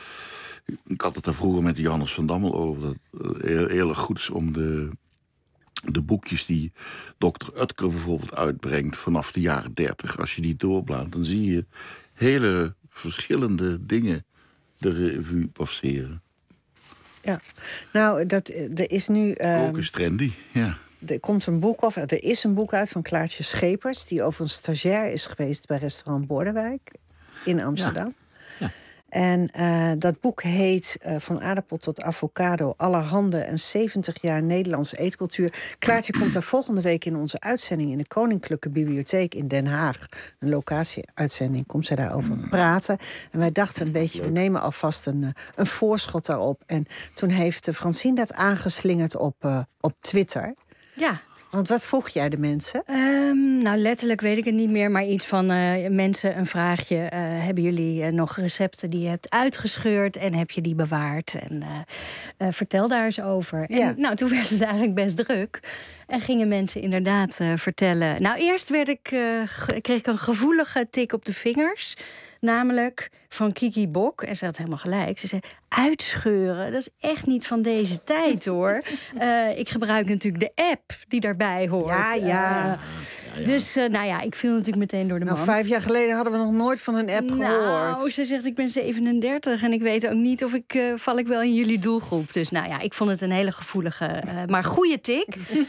Ik had het daar vroeger met Johannes van Dammel over. Dat het heel, heel erg goed is om de... de boekjes die dokter Utker bijvoorbeeld uitbrengt... vanaf de jaren dertig, als je die doorblaat... dan zie je hele verschillende dingen de revue passeren. Ja, nou, dat, er is nu... Uh, Ook is trendy, ja. Er komt een boek, of er is een boek uit van Klaartje Schepers... die over een stagiair is geweest bij restaurant Bordewijk in Amsterdam. Ja. Ja. En uh, dat boek heet uh, Van aardappel tot avocado, Allerhande en zeventig jaar Nederlandse eetcultuur. Klaartje komt daar volgende week in onze uitzending... in de Koninklijke Bibliotheek in Den Haag. Een locatieuitzending, komt zij daarover praten. En wij dachten een beetje, we nemen alvast een, een voorschot daarop. En toen heeft Francine dat aangeslingerd op, uh, op Twitter. Ja. Want wat vroeg jij de mensen? Um, nou, letterlijk weet ik het niet meer. Maar iets van uh, mensen een vraagje. Uh, hebben jullie uh, nog recepten die je hebt uitgescheurd? En heb je die bewaard? En uh, uh, vertel daar eens over. Ja. En nou, toen werd het eigenlijk best druk. En gingen mensen inderdaad uh, vertellen. Nou, eerst werd ik, uh, ge- kreeg ik een gevoelige tik op de vingers. Namelijk van Kiki Bok. En ze had helemaal gelijk. Ze zei, uitscheuren, dat is echt niet van deze tijd, hoor. Uh, ik gebruik natuurlijk de app die daarbij hoort. Ja, ja. Uh, ja, ja. Dus, uh, nou ja, ik viel natuurlijk meteen door de nou, man. Vijf jaar geleden hadden we nog nooit van een app nou, gehoord. Nou, ze zegt, ik ben zevenendertig en ik weet ook niet of ik... Uh, val ik wel in jullie doelgroep. Dus nou ja, ik vond het een hele gevoelige, uh, maar goede tik.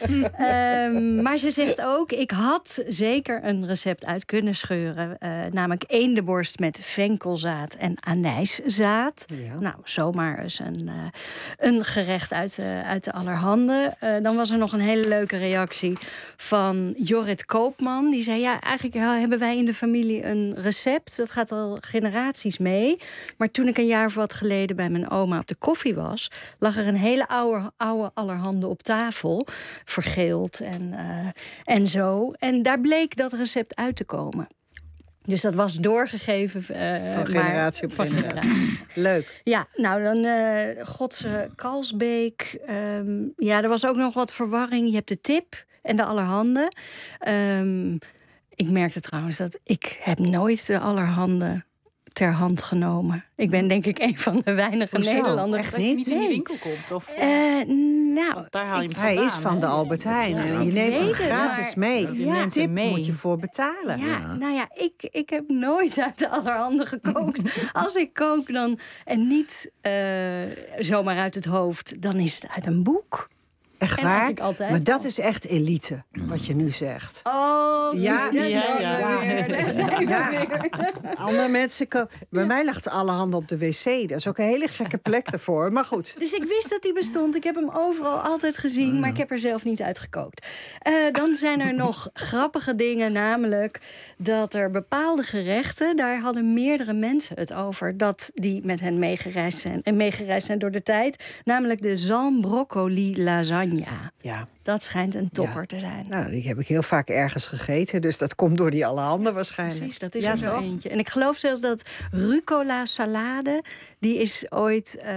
um, maar ze zegt ook, ik had zeker een recept uit kunnen scheuren. Uh, namelijk eendenborst met venkelzaad en anijszaad. Ja. Nou, zomaar eens een, uh, een gerecht uit de, uit de Allerhande. Uh, dan was er nog een hele leuke reactie van Jorrit Koopman. Die zei, ja, eigenlijk hebben wij in de familie een recept. Dat gaat al generaties mee. Maar toen ik een jaar of wat geleden bij mijn oma op de koffie was... lag er een hele oude, oude Allerhande op tafel. Vergeeld en, uh, en zo. En daar bleek dat recept uit te komen. Dus dat was doorgegeven. Uh, van generatie maar, op generatie. generatie. Leuk. Ja, nou dan uh, Godse Kalsbeek. Um, ja, er was ook nog wat verwarring. Je hebt de tip en de Allerhande. Um, ik merkte trouwens dat ik heb nooit de Allerhande ter hand genomen. Ik ben denk ik een van de weinige Hoezo? Nederlanders... Echt niet? niet in die winkel komt? Of, uh, nou, Want daar haal je hem hij vandaan, is van hè? de Albert Heijn. Ja, en je neemt hem gratis maar, mee. Ja, Een tip mee. moet je voor betalen. Ja, ja. Nou ja, ik, ik heb nooit uit de Allerhande gekookt. Als ik kook dan en niet uh, zomaar uit het hoofd... dan is het uit een boek. Echt waar? Maar dat is echt elite, wat je nu zegt. Oh, ja, ja, ja, ja, ja. ja. Andere mensen ko- Bij mij lag de Allerhande op de wc. Dat is ook een hele gekke plek daarvoor. Maar goed. Dus ik wist dat die bestond. Ik heb hem overal altijd gezien, maar ik heb er zelf niet uitgekookt. Uh, dan zijn er nog grappige dingen, namelijk dat er bepaalde gerechten, daar hadden meerdere mensen het over, dat die met hen meegereisd zijn en meegereisd zijn door de tijd. Namelijk de zalmbroccoli lasagne. Ja. Dat schijnt een topper ja. te zijn. Nou, die heb ik heel vaak ergens gegeten. Dus dat komt door die Allerhande waarschijnlijk. Precies, dat is ja, er zo eentje. En ik geloof zelfs dat rucola salade, die is ooit uh,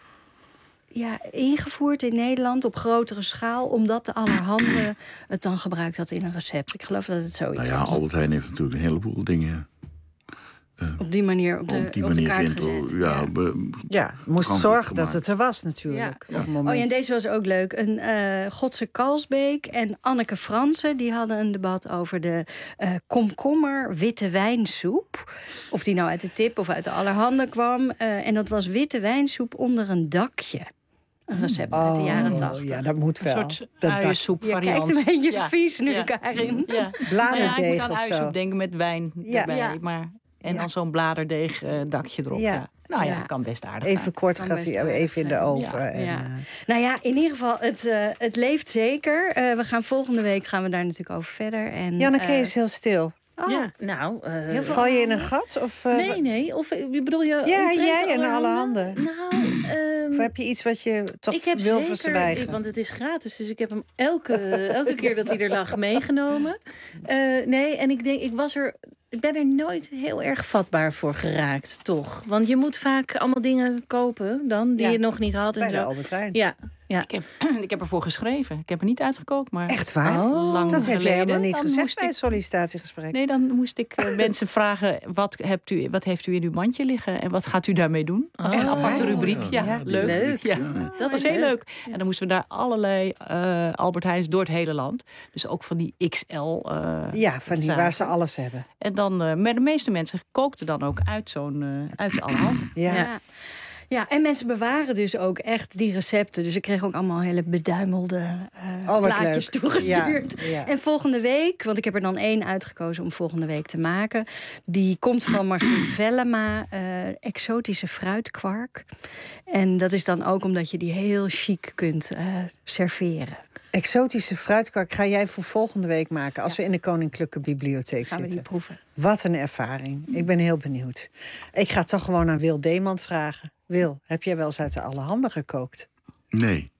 ja, ingevoerd in Nederland op grotere schaal, omdat de Allerhande het dan gebruikt had in een recept. Ik geloof dat het zoiets nou ja, was. Albert Heijn heeft natuurlijk een heleboel dingen Uh, op die manier op de, op die op de manier kaart gezet. Ja, ja. Be, ja, moest zorgen dat het er was natuurlijk. Ja. Op het moment. Oh, ja, en deze was ook leuk. Een uh, Godse Kalsbeek en Anneke Fransen die hadden een debat over de uh, komkommer witte wijnsoep. Of die nou uit de Tip of uit de Allerhande kwam. Uh, en dat was witte wijnsoep onder een dakje. Een recept oh, uit de jaren tachtig. Ja, dat moet wel. Een soort uiensoep variant. Je kijkt een beetje ja. vies nu, ja. Karin. Ja. Bladerdeeg nou ja, ik moet aan of uiensoep zo. denken met wijn ja. erbij. Ja. Maar, en ja. dan zo'n bladerdeeg uh, dakje erop. Ja. Ja. Nou ja, ja. kan best aardig Even zijn. kort kan gaat hij even in de oven. Ja. En, ja. uh... Nou ja, in ieder geval, het, uh, het leeft zeker. Uh, we gaan volgende week gaan we daar natuurlijk over verder. En, Janneke uh, is heel stil. Oh. Ja, nou... Uh, Val je in een gat? Of, uh, nee, nee. Of bedoel je... Ja, jij en alle handen. Nou... Um, of heb je iets wat je toch ik heb wil zeker, verzwijgen? Ik, want het is gratis, dus ik heb hem elke, elke keer dat hij er lag meegenomen. Uh, nee, en ik denk, ik was er... Ik ben er nooit heel erg vatbaar voor geraakt, toch? Want je moet vaak allemaal dingen kopen dan die ja. je nog niet had. En Bij zo. de Albert Heijn. Ja. Ja. Ik, heb, ik heb ervoor geschreven. Ik heb er niet uitgekookt, maar... Echt waar? Oh, lang dat geleden. heb je helemaal niet dan gezegd bij ik, het sollicitatiegesprek. Nee, dan moest ik uh, mensen vragen... Wat, hebt u, wat heeft u in uw mandje liggen en wat gaat u daarmee doen? Dat was oh, een aparte rubriek. Ja, ja, leuk. leuk. Ja. Ja. Dat was heel leuk. En dan moesten we daar allerlei uh, Albert Heijns door het hele land. Dus ook van die X L. Uh, ja, van die zaken. Waar ze alles hebben. En dan, uh, maar de meeste mensen kookten dan ook uit zo'n uh, uit de allerhande. Ja. ja. Ja, en mensen bewaren dus ook echt die recepten. Dus ik kreeg ook allemaal hele beduimelde uh, oh, plaatjes leuk. toegestuurd. Ja, ja. En volgende week, want ik heb er dan één uitgekozen om volgende week te maken. Die komt van Margriet Vellema, uh, exotische fruitkwark. En dat is dan ook omdat je die heel chic kunt uh, serveren. Exotische fruitkwark ga jij voor volgende week maken... als ja. we in de Koninklijke Bibliotheek gaan zitten. We die proeven. Wat een ervaring. Ik ben heel benieuwd. Ik ga toch gewoon aan Wil Demand vragen. Wil, heb jij wel eens uit de Allerhande gekookt? Nee.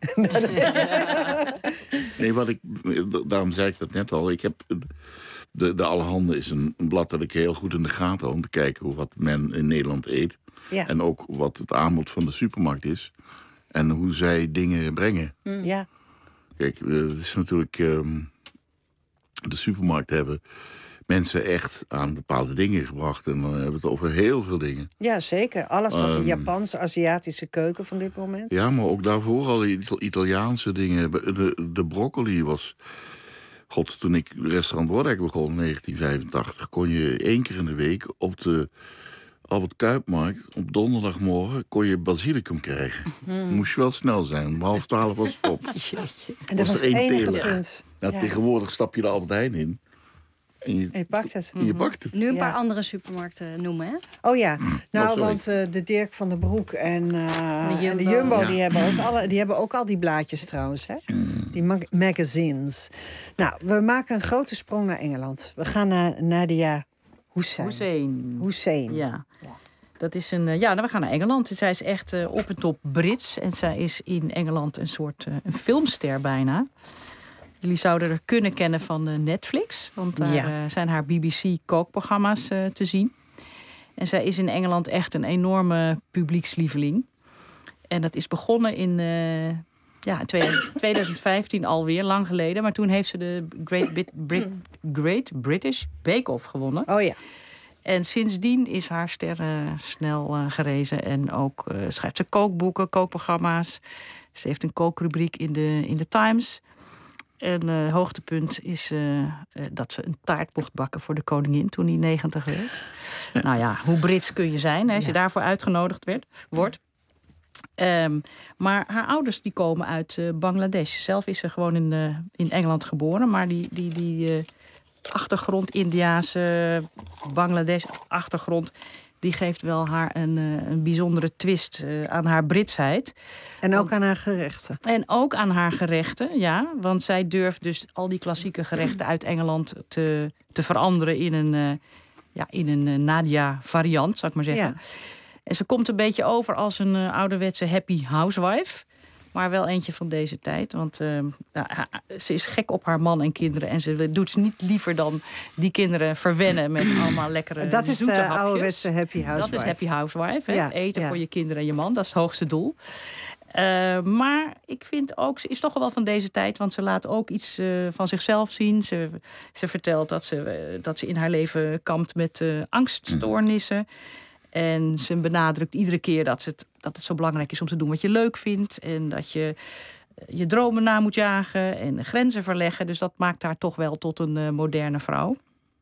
nee, wat ik... Daarom zei ik dat net al. Ik heb... De, de Allerhande is een, een blad dat ik heel goed in de gaten hou... om te kijken hoe wat men in Nederland eet. Ja. En ook wat het aanbod van de supermarkt is. En hoe zij dingen brengen. Mm. Ja. Kijk, het is natuurlijk... Um, de supermarkt hebben mensen echt aan bepaalde dingen gebracht. En dan hebben we het over heel veel dingen. Ja, zeker. Alles wat um, de Japanse, Aziatische keuken van dit moment. Ja, maar ook daarvoor al die Italiaanse dingen. De, de broccoli was... God, toen ik restaurant Wordijk begon in negentien vijfentachtig... kon je één keer in de week op de Albert Kuipmarkt... op donderdagmorgen kon je basilicum krijgen. Hmm. Moest je wel snel zijn. Om half twaalf was het op. En dat was het enige punt. Nou, ja. Tegenwoordig stap je de Albert Heijn in. En je, en je pakt het. En je pakt het. Nu een ja. paar andere supermarkten noemen, hè? Oh ja, nou, oh, want uh, de Dirk van der Broek en, uh, de Jumbo, en de Jumbo ja. die, hebben ook alle, die hebben ook al die blaadjes trouwens, hè? Mm. Die mag- magazines. Nou, we maken een grote sprong naar Engeland. We gaan naar Nadia Hussein. Hussein. Hussein. Ja. ja. Dat is een, ja, nou, we gaan naar Engeland. Zij is echt uh, op en top Brits. En zij is in Engeland een soort uh, een filmster bijna. Jullie zouden er kunnen kennen van uh, Netflix. Want daar ja. uh, zijn haar B B C kookprogramma's uh, te zien. En zij is in Engeland echt een enorme publiekslieveling. En dat is begonnen in uh, ja, twintig vijftien alweer, lang geleden. Maar toen heeft ze de Great, Bit, Brit, Great British Bake Off gewonnen. Oh ja. En sindsdien is haar ster uh, snel uh, gerezen. En ook uh, schrijft ze kookboeken, kookprogramma's. Ze heeft een kookrubriek in de, in de Times. En het uh, hoogtepunt is uh, uh, dat ze een taart mocht bakken voor de koningin toen hij negentig werd. Ja. Nou ja, hoe Brits kun je zijn hè, als ja. je daarvoor uitgenodigd werd, wordt. Um, maar haar ouders die komen uit uh, Bangladesh. Zelf is ze gewoon in, uh, in Engeland geboren. Maar die, die, die uh, achtergrond, Indiase, Bangladesh-achtergrond... die geeft wel haar een, uh, een bijzondere twist uh, aan haar Britsheid. En ook want, aan haar gerechten. En ook aan haar gerechten, ja. Want zij durft dus al die klassieke gerechten uit Engeland te, te veranderen... in een, uh, ja, in een uh, Nadia-variant, zou ik maar zeggen. Ja. En ze komt een beetje over als een uh, ouderwetse happy housewife... maar wel eentje van deze tijd. Want uh, nou, ze is gek op haar man en kinderen. En ze doet ze niet liever dan die kinderen verwennen... met allemaal lekkere dat is zoete de hapjes. ouderwetse happy housewife. Dat is happy housewife. Hè? Ja, Eten ja. voor je kinderen en je man, dat is het hoogste doel. Uh, maar ik vind ook, ze is toch wel van deze tijd, want ze laat ook iets uh, van zichzelf zien. Ze, ze vertelt dat ze, uh, dat ze in haar leven kampt met uh, angststoornissen. En ze benadrukt iedere keer dat, ze het, dat het zo belangrijk is om te doen wat je leuk vindt. En dat je je dromen na moet jagen en grenzen verleggen. Dus dat maakt haar toch wel tot een uh, moderne vrouw.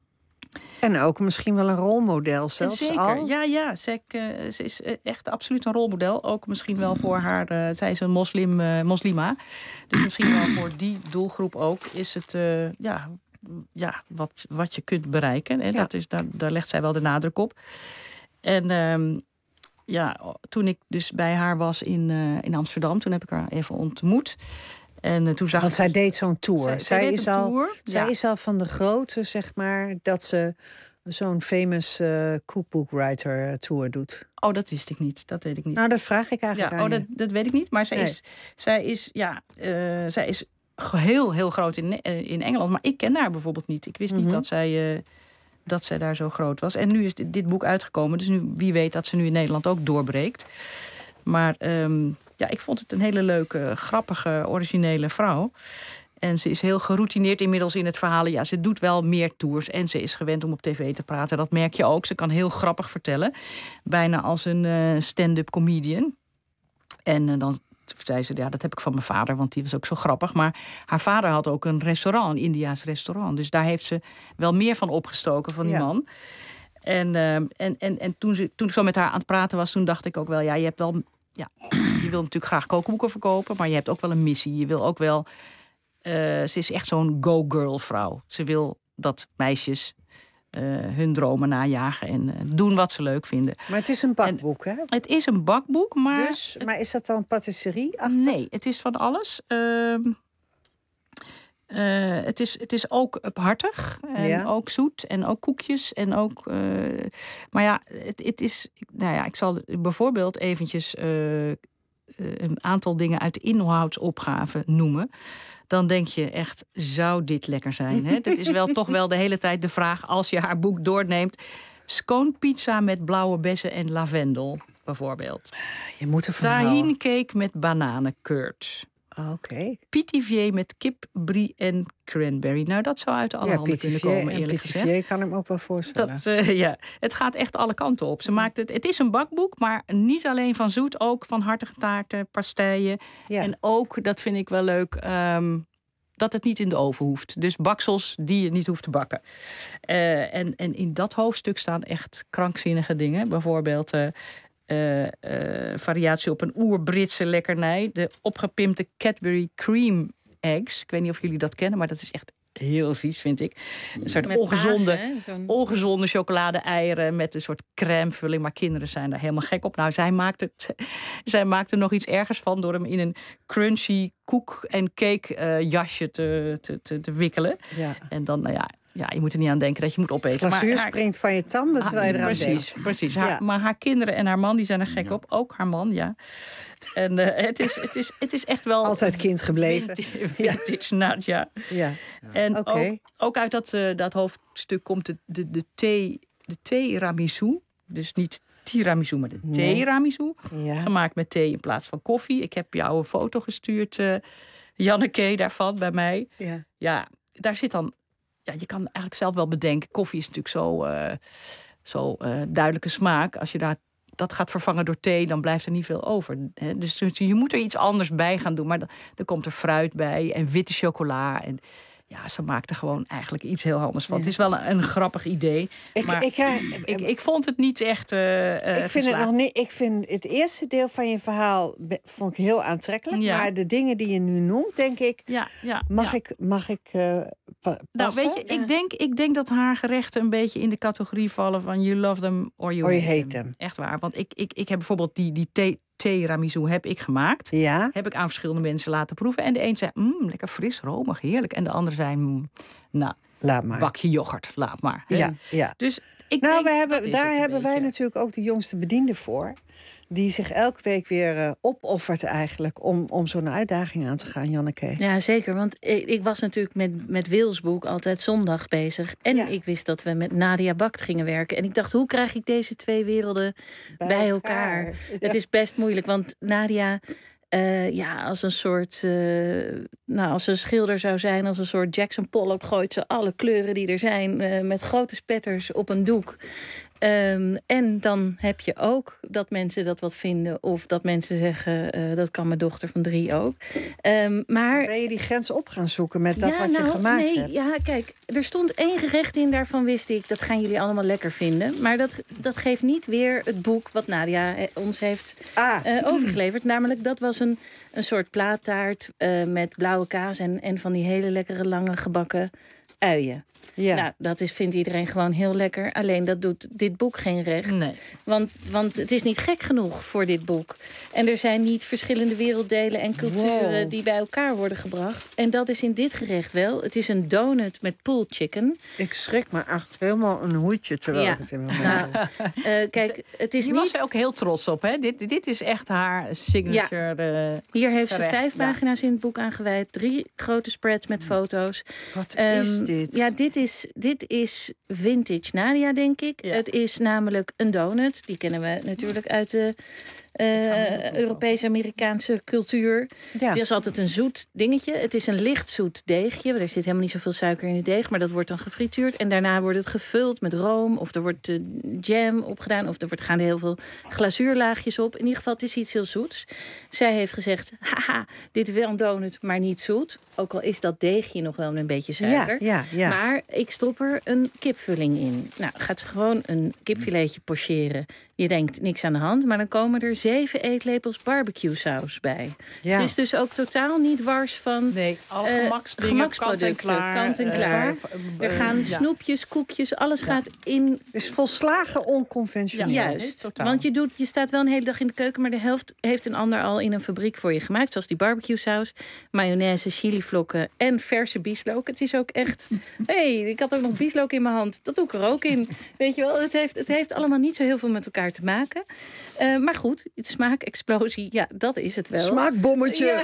En ook misschien wel een rolmodel zelfs Zeker. al. Ja, ja. Ze, uh, ze is echt absoluut een rolmodel. Ook misschien wel voor haar... Uh, zij is een moslim, uh, moslima. Dus misschien wel voor die doelgroep ook is het... Uh, ja, ja, wat, wat je kunt bereiken. En ja. dat is, daar, daar legt zij wel de nadruk op. En um, ja, toen ik dus bij haar was in, uh, in Amsterdam... toen heb ik haar even ontmoet... En uh, toen zag Want ik... zij deed zo'n tour. Zij, zij, zij is, al, tour. zij Ja. is al van de grote, zeg maar, dat ze zo'n famous uh, cookbook writer tour doet. Oh, dat wist ik niet. Dat weet ik niet. Nou, dat vraag ik eigenlijk ja, aan oh, je. dat, dat weet ik niet. Maar zij, nee. is, zij is, ja, uh, zij is heel, heel groot in, uh, in Engeland. Maar ik ken haar bijvoorbeeld niet. Ik wist mm-hmm. niet dat zij, uh, dat zij daar zo groot was. En nu is dit, dit boek uitgekomen. Dus nu, wie weet dat ze nu in Nederland ook doorbreekt. Maar... Um, Ja, ik vond het een hele leuke, grappige, originele vrouw. En ze is heel geroutineerd inmiddels in het verhalen. Ja, ze doet wel meer tours en ze is gewend om op tv te praten. Dat merk je ook. Ze kan heel grappig vertellen. Bijna als een uh, stand-up comedian. En uh, dan zei ze, ja, dat heb ik van mijn vader, want die was ook zo grappig. Maar haar vader had ook een restaurant, een Indiaas restaurant. Dus daar heeft ze wel meer van opgestoken, van die ja. man. En, uh, en, en, en toen, ze, toen ik zo met haar aan het praten was, toen dacht ik ook wel, ja, je hebt wel... Ja, je wil natuurlijk graag kookboeken verkopen, maar je hebt ook wel een missie. Je wil ook wel... Uh, ze is echt zo'n go-girl vrouw. Ze wil dat meisjes uh, hun dromen najagen en uh, doen wat ze leuk vinden. Maar het is een bakboek, hè? Het is een bakboek, maar... Dus, maar is dat dan patisserie? Nee, het is van alles. Uh, Uh, het, is, het is ook hartig en ja. ook zoet en ook koekjes en ook... Uh, maar ja, het, het is... Nou ja, ik zal bijvoorbeeld eventjes uh, uh, een aantal dingen uit de inhoudsopgave noemen. Dan denk je echt, zou dit lekker zijn? Hè? Dat is wel toch wel de hele tijd de vraag als je haar boek doorneemt. Scoonpizza met blauwe bessen en lavendel, bijvoorbeeld. Je moet ervan Tahin cake met bananencurd. Oké. Okay. Pitivier met kip, brie en cranberry. Nou, dat zou uit alle ja, handen kunnen komen, eerlijk gezegd. Pitivier kan ik me ook wel voorstellen. Dat, uh, ja, het gaat echt alle kanten op. Ze maakt het, het is een bakboek, maar niet alleen van zoet. Ook van hartige taarten, pasteien. Ja. En ook, dat vind ik wel leuk... Um, dat het niet in de oven hoeft. Dus baksels die je niet hoeft te bakken. Uh, en, en in dat hoofdstuk staan echt krankzinnige dingen. Bijvoorbeeld... Uh, Uh, uh, variatie op een oer-Britse lekkernij. De opgepimpte Cadbury Cream Eggs. Ik weet niet of jullie dat kennen, maar dat is echt heel vies, vind ik. Een soort met ongezonde, Pasen, ongezonde chocolade-eieren met een soort crèmevulling. Maar kinderen zijn daar helemaal gek op. Nou, zij maakt, het, zij maakt er nog iets ergers van door hem in een crunchy koek- en cake-jasje te, te, te, te wikkelen. Ja. En dan, nou ja... Ja, je moet er niet aan denken dat je moet opeten. Het glazuur springt van je tanden terwijl je eraan precies, denkt. Precies, haar, ja. Maar haar kinderen en haar man die zijn er gek ja. op. Ook haar man, ja. En uh, het, is, het, is, het is echt wel... Altijd kind gebleven. Vintage, vintage ja. nat, ja. ja. En okay. ook, ook uit dat, uh, dat hoofdstuk komt de, de, de thee, de tiramisu. Dus niet tiramisu, maar de nee. tiramisu. Ja. Gemaakt met thee in plaats van koffie. Ik heb jou een foto gestuurd, uh, Janneke, daarvan bij mij. Ja, ja daar zit dan... Ja, je kan eigenlijk zelf wel bedenken. Koffie is natuurlijk zo, uh, zo uh, duidelijke smaak. Als je daar, dat gaat vervangen door thee, dan blijft er niet veel over. Hè? Dus je moet er iets anders bij gaan doen. Maar dan, dan komt er fruit bij en witte chocola. En ja, ze maakt er gewoon eigenlijk iets heel anders van. Ja. Het is wel een, een grappig idee. Ik, maar ik, uh, ik, ik vond het niet echt uh, ik vind het nog niet. Ik vind het eerste deel van je verhaal vond ik heel aantrekkelijk. Ja. Maar de dingen die je nu noemt, denk ik... Ja, ja, mag, ja. Ik, mag ik uh, pa- Nou, weet je, ja. ik, denk, ik denk dat haar gerechten een beetje in de categorie vallen van... you love them or you, or you hate, hate them. them. Echt waar, want ik, ik, ik heb bijvoorbeeld die, die thee... tiramisu heb ik gemaakt. Ja. Heb ik aan verschillende mensen laten proeven. En de een zei, mm, lekker fris, romig, heerlijk. En de ander zei, mm, nou, laat maar. bakje yoghurt, laat maar. Ja, ja. Dus ik nou, denk, we hebben, daar hebben beetje. wij natuurlijk ook de jongste bediende voor. Die zich elke week weer uh, opoffert eigenlijk om, om zo'n uitdaging aan te gaan, Janneke. Ja, zeker. Want ik, ik was natuurlijk met, met Wils boek altijd zondag bezig. En ja. ik wist dat we met Nadia Bakt gingen werken. En ik dacht, hoe krijg ik deze twee werelden bij, bij elkaar? elkaar? Ja. Het is best moeilijk, want Nadia... Uh, ja, als een soort... Uh, nou, als een schilder zou zijn, als een soort Jackson Pollock... gooit ze alle kleuren die er zijn uh, met grote spetters op een doek. Um, en dan heb je ook dat mensen dat wat vinden... of dat mensen zeggen, uh, dat kan mijn dochter van drie ook. Um, maar ben je die grens op gaan zoeken met dat ja, wat nou, je gemaakt nee, hebt? Ja, kijk, er stond één gerecht in, daarvan wist ik... dat gaan jullie allemaal lekker vinden. Maar dat, dat geeft niet weer het boek wat Nadia ons heeft ah. uh, overgeleverd. Namelijk, dat was een, een soort plaattaart uh, met blauwe kaas... En, en van die hele lekkere lange gebakken uien. Ja. Nou, dat is, vindt iedereen gewoon heel lekker. Alleen dat doet dit boek geen recht. Nee. Want, want het is niet gek genoeg voor dit boek. En er zijn niet verschillende werelddelen en culturen... Wow. die bij elkaar worden gebracht. En dat is in dit gerecht wel. Het is een donut met pulled chicken. Ik schrik me echt helemaal een hoedje terwijl ja. ik het in mijn mond nou, uh, Kijk, het is Die niet... was er ook heel trots op, hè? Dit, dit is echt haar signature. Ja. Uh, Hier heeft gerecht. ze vijf ja. pagina's in het boek aangewijd. Drie grote spreads met foto's. Wat um, is dit? Ja, dit is, dit is vintage Nadia, denk ik. Ja. Het is namelijk een donut. Die kennen we natuurlijk uit de uh, Europees-Amerikaanse cultuur. Ja. Er is altijd een zoet dingetje. Het is een licht zoet deegje. Er zit helemaal niet zoveel suiker in het deeg, maar dat wordt dan gefrituurd. En daarna wordt het gevuld met room, of er wordt uh, jam opgedaan, of er wordt, gaan er heel veel glazuurlaagjes op. In ieder geval, het is iets heel zoets. Zij heeft gezegd, haha, dit is wel een donut, maar niet zoet. Ook al is dat deegje nog wel een beetje suiker. Ja, ja, ja. Maar ik stop er een kipvulling in. Nou, gaat ze gewoon een kipfiletje pocheren. Je denkt, niks aan de hand. Maar dan komen er zeven eetlepels barbecue saus bij. Ja. Het is dus ook totaal niet wars van... Nee, alle uh, gemaksdingen, gemaksproducten. kant en klaar. Kant en klaar. Uh, er gaan uh, snoepjes, koekjes, alles ja. gaat in... Het is volslagen onconventioneel. Ja, juist. Want je, doet, je staat wel een hele dag in de keuken... maar de helft heeft een ander al in een fabriek voor je gemaakt. Zoals die barbecue saus, mayonaise, chilivlokken en verse bieslook. Het is ook echt... Hé, hey, ik had ook nog bieslook in mijn hand. Dat doe ik er ook in. Weet je wel, het heeft, het heeft allemaal niet zo heel veel met elkaar te maken. Uh, maar goed, het smaakexplosie, ja, dat is het wel. Smaakbommetje. Ja.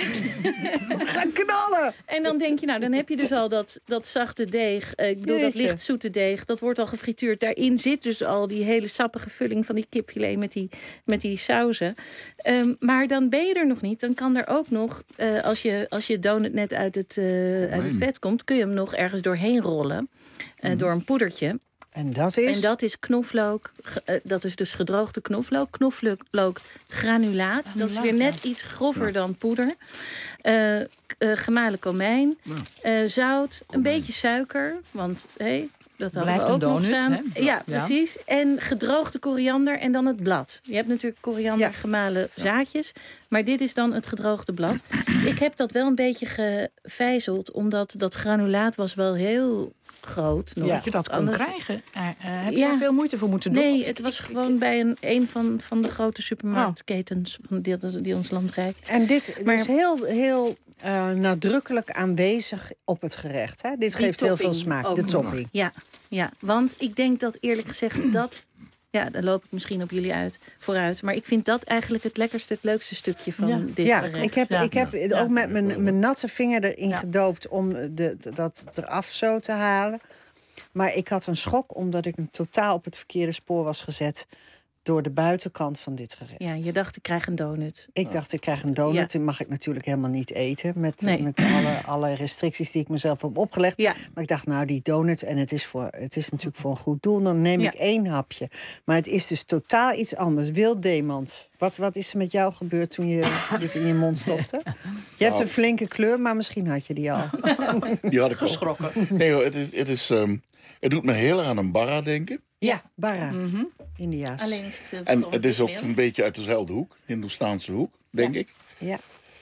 We gaan knallen. En dan denk je, nou, dan heb je dus al dat, dat zachte deeg. Uh, ik bedoel, Jeetje. dat lichtzoete deeg. Dat wordt al gefrituurd. Daarin zit dus al die hele sappige vulling van die kipfilet met die, met die sauzen. Um, maar dan ben je er nog niet. Dan kan er ook nog, uh, als je, als je donut net uit het, uh, uit het vet komt... kun je hem nog ergens doorheen rollen. Uh, mm. Door een poedertje. En dat is? En dat is knoflook. Uh, dat is dus gedroogde knoflook. Knoflook granulaat. Dat is weer net iets grover ja. dan poeder. Uh, uh, gemalen komijn. Ja. Uh, zout. Komijn. Een beetje suiker. Want hey, dat hadden blijft we ook een donut, nog staan. Hè? Ja, ja, precies. En gedroogde koriander en dan het blad. Je hebt natuurlijk koriander, ja. gemalen zaadjes. Maar dit is dan het gedroogde blad. Ik heb dat wel een beetje gevijzeld. Omdat dat granulaat was wel heel groot. Nog. Ja, dat je dat kon Anders... krijgen. Uh, uh, heb je ja. er veel moeite voor moeten doen? Nee, het was gewoon bij een, een van, van de grote supermarktketens oh. die, die ons land rijdt. En dit maar, is heel, heel uh, nadrukkelijk aanwezig op het gerecht. Hè? Dit geeft heel veel smaak, ook de topping. Ja, ja, want ik denk dat eerlijk gezegd dat... Ja, dan loop ik misschien op jullie uit, vooruit. Maar ik vind dat eigenlijk het lekkerste, het leukste stukje van ja. dit ja, gerecht. Ik heb, ja, ik heb ja. ook met mijn, mijn natte vinger erin ja. gedoopt om de, de, dat eraf zo te halen. Maar ik had een schok omdat ik een totaal op het verkeerde spoor was gezet... door de buitenkant van dit gerecht. Ja, je dacht, ik krijg een donut. Ik dacht, ik krijg een donut. Ja. Die mag ik natuurlijk helemaal niet eten. Met, nee. met alle, alle restricties die ik mezelf heb opgelegd. Ja. Maar ik dacht, nou, die donut... en het is, voor, het is natuurlijk voor een goed doel. Dan neem ja. ik één hapje. Maar het is dus totaal iets anders. Wil Demand, wat, wat is er met jou gebeurd toen je dit in je mond stopte? Je hebt een flinke kleur, maar misschien had je die al. Die had ik geschrokken. Nee hoor, het, is, het, is, um, het doet me heel erg aan een barra denken. Ja, barra. Mm-hmm. India's. Alleen is het, uh, en het is ook een beetje uit dezelfde hoek, Hindoestaanse hoek, denk ja. ik. Ja.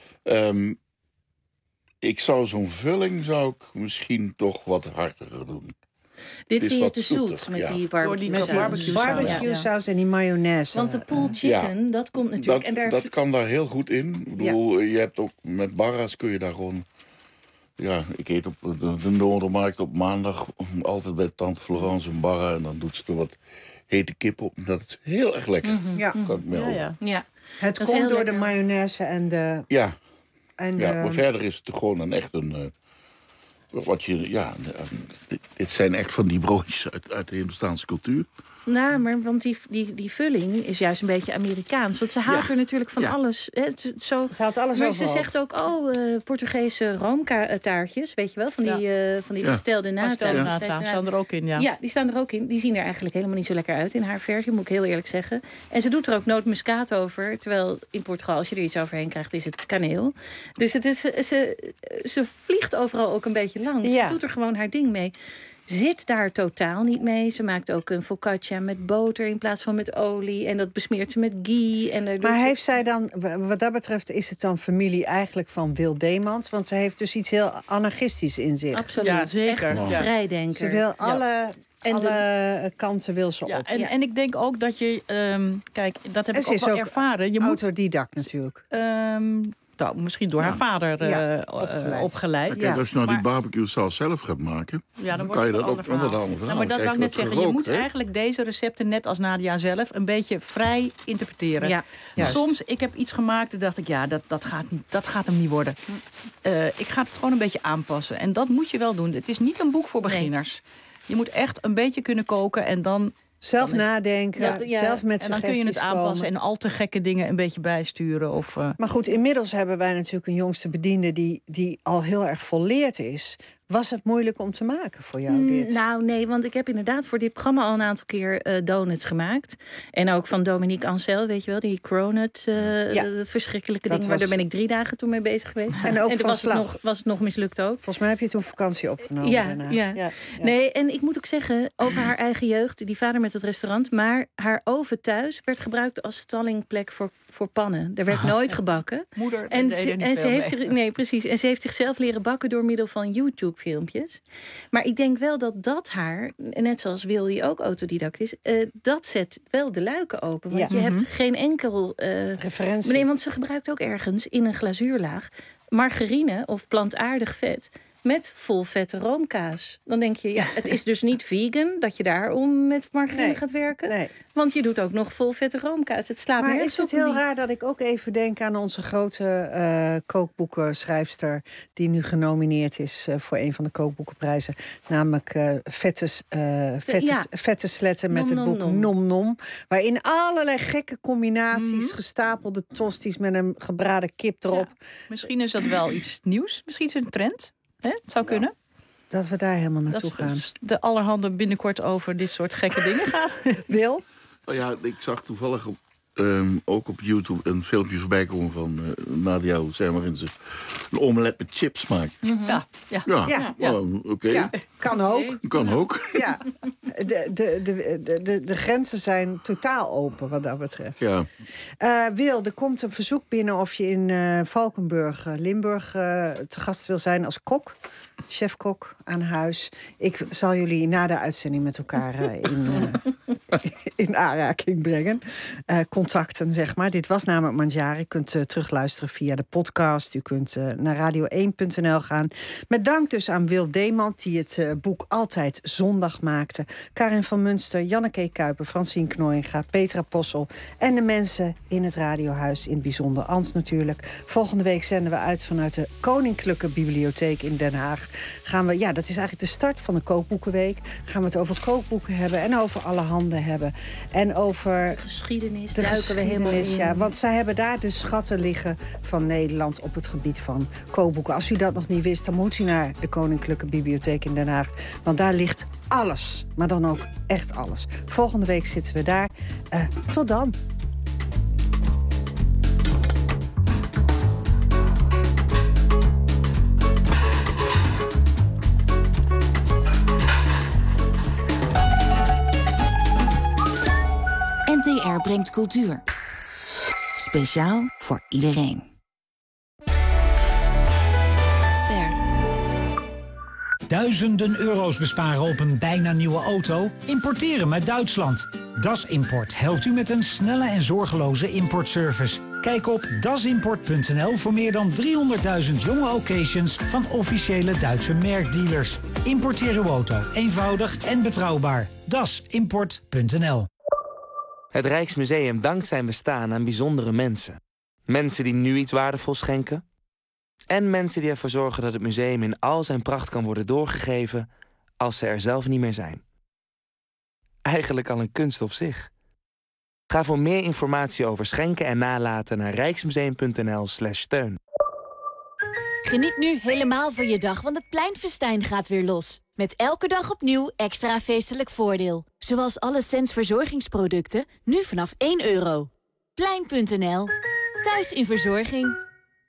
Um, ik zou zo'n vulling zou ik misschien toch wat hartiger doen. Dit vind je te zoet met ja. die barbecue, met die barbecue, barbecue ja. saus en die mayonaise. Want de pulled chicken, ja. dat komt natuurlijk... Dat, en daar... dat kan daar heel goed in. Ik bedoel, ja. je hebt ook met barra's kun je daar gewoon... Ja, ik eet op de, de Noordermarkt op maandag altijd bij tante Florence een barra. En dan doet ze er wat hete kip op. Dat is heel erg lekker. Mm-hmm. Ja. Kan ik me ja, ja. ja. Het komt door lekker. de mayonaise en de... Ja, en ja de... maar verder is het gewoon een echt een... Uh, wat je, ja, het dit zijn echt van die broodjes uit, uit de Hindoestaanse cultuur. Nou, maar want die, die, die vulling is juist een beetje Amerikaans. Want ze haalt Ja. er natuurlijk van Ja. alles. Hè, zo, ze haalt alles maar overal. ze zegt ook, oh, uh, Portugese roomtaartjes, weet je wel? Van die, Ja. uh, van die Ja. pastel de nata. Pastel de nata, staan er ook in, ja. Ja, die staan er ook in. Die zien er eigenlijk helemaal niet zo lekker uit in haar versie, moet ik heel eerlijk zeggen. En ze doet er ook nootmuskaat over. Terwijl in Portugal, als je er iets overheen krijgt, is het kaneel. Dus het is, ze, ze vliegt overal ook een beetje lang. Ja. Ze doet er gewoon haar ding mee. Zit daar totaal niet mee. Ze maakt ook een focaccia met boter in plaats van met olie. En dat besmeert ze met ghee. En daar doet Maar ze... heeft zij dan, wat dat betreft, is het dan familie eigenlijk van Wil Deemans? Want ze heeft dus iets heel anarchistisch in zich. Absoluut. Ja, zeker. Echt een Ja. vrijdenker. Ze wil alle, Ja. En alle de- kanten wil ze Ja, op. en, en ik denk ook dat je... Um, kijk, dat heb En ik ze ook is wel ook ervaren. Je autodidact natuurlijk. Um, nou, misschien door Ja. haar vader uh, Ja, uh, opgeleid. opgeleid. Maar kijk, als je nou Maar- die barbecue saus zelf gaat maken... Ja, dan, kan je wordt dat het ook een van ander wat ander verhaal. verhaal. Nou, maar dat Kijk, wou ik net dat zeggen. Je gerookt, moet hè? eigenlijk deze recepten, net als Nadia zelf, een beetje vrij interpreteren. Ja. Juist. Soms, ik heb iets gemaakt en dacht ik, ja, dat, dat, gaat, niet, dat gaat hem niet worden. Uh, ik ga het gewoon een beetje aanpassen. En dat moet je wel doen. Het is niet een boek voor beginners. Je moet echt een beetje kunnen koken en dan... Zelf dan is- nadenken, Ja, ja. zelf met En dan kun je het suggesties aanpassen komen. en al te gekke dingen een beetje bijsturen. Of, uh, Maar goed, inmiddels hebben wij natuurlijk een jongste bediende... die, die al heel erg volleerd is. Was het moeilijk om te maken voor jou, dit? Mm, Nou, nee, want ik heb inderdaad voor dit programma al een aantal keer uh, donuts gemaakt. En ook van Dominique Ancel, weet je wel, die cronut, uh, Ja. dat verschrikkelijke Dat ding. Maar was- daar ben ik drie dagen toen mee bezig geweest. En ook toen van was het, slag. nog, was het nog mislukt ook. Volgens mij heb je toen vakantie opgenomen Ja, daarna. ja. Ja, ja. Nee, en ik moet ook zeggen, over haar eigen jeugd, die vader met het restaurant, maar haar oven thuis werd gebruikt als stallingplek voor, voor pannen. Er werd nooit gebakken. Moeder En, deed er ze, niet en ze veel heeft mee. zich, nee, precies. En ze heeft zichzelf leren bakken door middel van YouTube-filmpjes. Maar ik denk wel dat dat haar, net zoals Wil die ook autodidact is, uh, dat zet wel de luiken open. Want Ja. je hebt Mhm. geen enkel uh, referentie. Nee, want ze gebruikt ook ergens in een glazuurlaag margarine of plantaardig vet met volvette roomkaas. Dan denk je, ja, het is dus niet vegan dat je daarom met margarine Nee, gaat werken. nee. Want je doet ook nog volvette roomkaas. Het slaat Maar nergens is het op heel die- raar dat ik ook even denk aan onze grote uh, kookboekenschrijfster... die nu genomineerd is uh, voor een van de kookboekenprijzen. Namelijk uh, Vette, uh, vette, Ja. vette Sletten met Nom, het nom, boek nom. Nom Nom. Waarin allerlei gekke combinaties, Mhm. gestapelde tosties... met een gebraden kip erop. Misschien is dat wel iets nieuws. Misschien is het een trend. Hè? Het zou kunnen. Dat we daar helemaal naartoe Dat gaan. de allerhande binnenkort over dit soort gekke dingen gaat. Wil? Nou ja, ik zag toevallig op, um, ook op YouTube een filmpje voorbij komen van uh, Nadia, zeg maar, in ze een omelet met chips maakt. Mm-hmm. Ja, ja. Ja, Ja. ja. well, oké. Okay. Ja, kan ook. Kan ook. Ja, de, de, de, de, de grenzen zijn totaal open wat dat betreft. Ja. Uh, Wil, er komt een verzoek binnen of je in uh, Valkenburg, uh, Limburg, uh, te gast wil zijn als kok. Chefkok aan huis. Ik zal jullie na de uitzending met elkaar uh, in, uh, in aanraking brengen. Uh, contacten, zeg maar. Dit was namelijk Mandjaren. Je kunt uh, terugluisteren via de podcast. U kunt uh, naar radio één punt n l gaan. Met dank dus aan Wil Deemand, die het uh, boek Altijd Zondag maakte. Karin van Munster, Janneke Kuiper, Francine Knooinga, Petra Possel en de mensen in het radiohuis, in het bijzonder Ans natuurlijk. Volgende week zenden we uit vanuit de Koninklijke Bibliotheek in Den Haag. Gaan we, ja, dat is eigenlijk de start van de Kookboekenweek. Gaan we het over kookboeken hebben en over alle handen hebben. En over geschiedenis, de duiken we helemaal geschiedenis, in. ja, want zij hebben daar de schatten liggen van Nederland op het gebied van kookboeken. Als u dat nog niet wist, dan moet u naar de Koninklijke Bibliotheek in Den Haag. Want daar ligt alles, maar dan ook echt alles. Volgende week zitten we daar. Uh, tot dan. N T R brengt cultuur. Speciaal voor iedereen. Ster. Duizenden euro's besparen op een bijna nieuwe auto? Importeren met Duitsland. Das Import helpt u met een snelle en zorgeloze importservice. Kijk op dasimport punt n l voor meer dan driehonderdduizend jonge occasions van officiële Duitse merkdealers. Importeer uw auto eenvoudig en betrouwbaar. dasimport punt n l. Het Rijksmuseum dankt zijn bestaan aan bijzondere mensen. Mensen die nu iets waardevols schenken. En mensen die ervoor zorgen dat het museum in al zijn pracht kan worden doorgegeven als ze er zelf niet meer zijn. Eigenlijk al een kunst op zich. Ga voor meer informatie over schenken en nalaten naar rijksmuseum.nl slash steun. Geniet nu helemaal van je dag, want het pleinfestijn gaat weer los. Met elke dag opnieuw extra feestelijk voordeel. Zoals alle Sens verzorgingsproducten, nu vanaf één euro. Plein punt n l. Thuis in verzorging.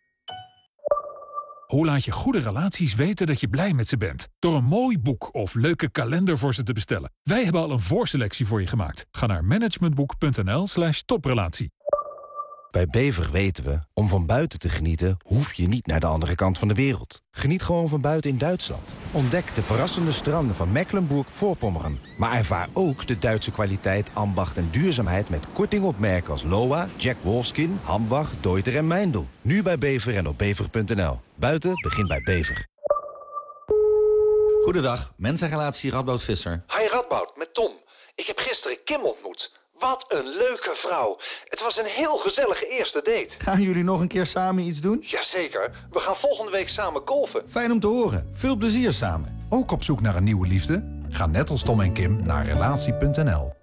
Hoe laat je goede relaties weten dat je blij met ze bent? Door een mooi boek of leuke kalender voor ze te bestellen. Wij hebben al een voorselectie voor je gemaakt. Ga naar managementboek.nl slash toprelatie. Bij Bever weten we, om van buiten te genieten hoef je niet naar de andere kant van de wereld. Geniet gewoon van buiten in Duitsland. Ontdek de verrassende stranden van Mecklenburg-Vorpommern. Maar ervaar ook de Duitse kwaliteit, ambacht en duurzaamheid met korting op merken als Loa, Jack Wolfskin, Hambach, Deuter en Meindl. Nu bij Bever en op bever punt n l. Buiten begint bij Bever. Goedendag, mens en relatie Radboud Visser. Hi Radboud, met Tom. Ik heb gisteren Kim ontmoet. Wat een leuke vrouw. Het was een heel gezellige eerste date. Gaan jullie nog een keer samen iets doen? Jazeker. We gaan volgende week samen golfen. Fijn om te horen. Veel plezier samen. Ook op zoek naar een nieuwe liefde? Ga net als Tom en Kim naar relatie punt n l.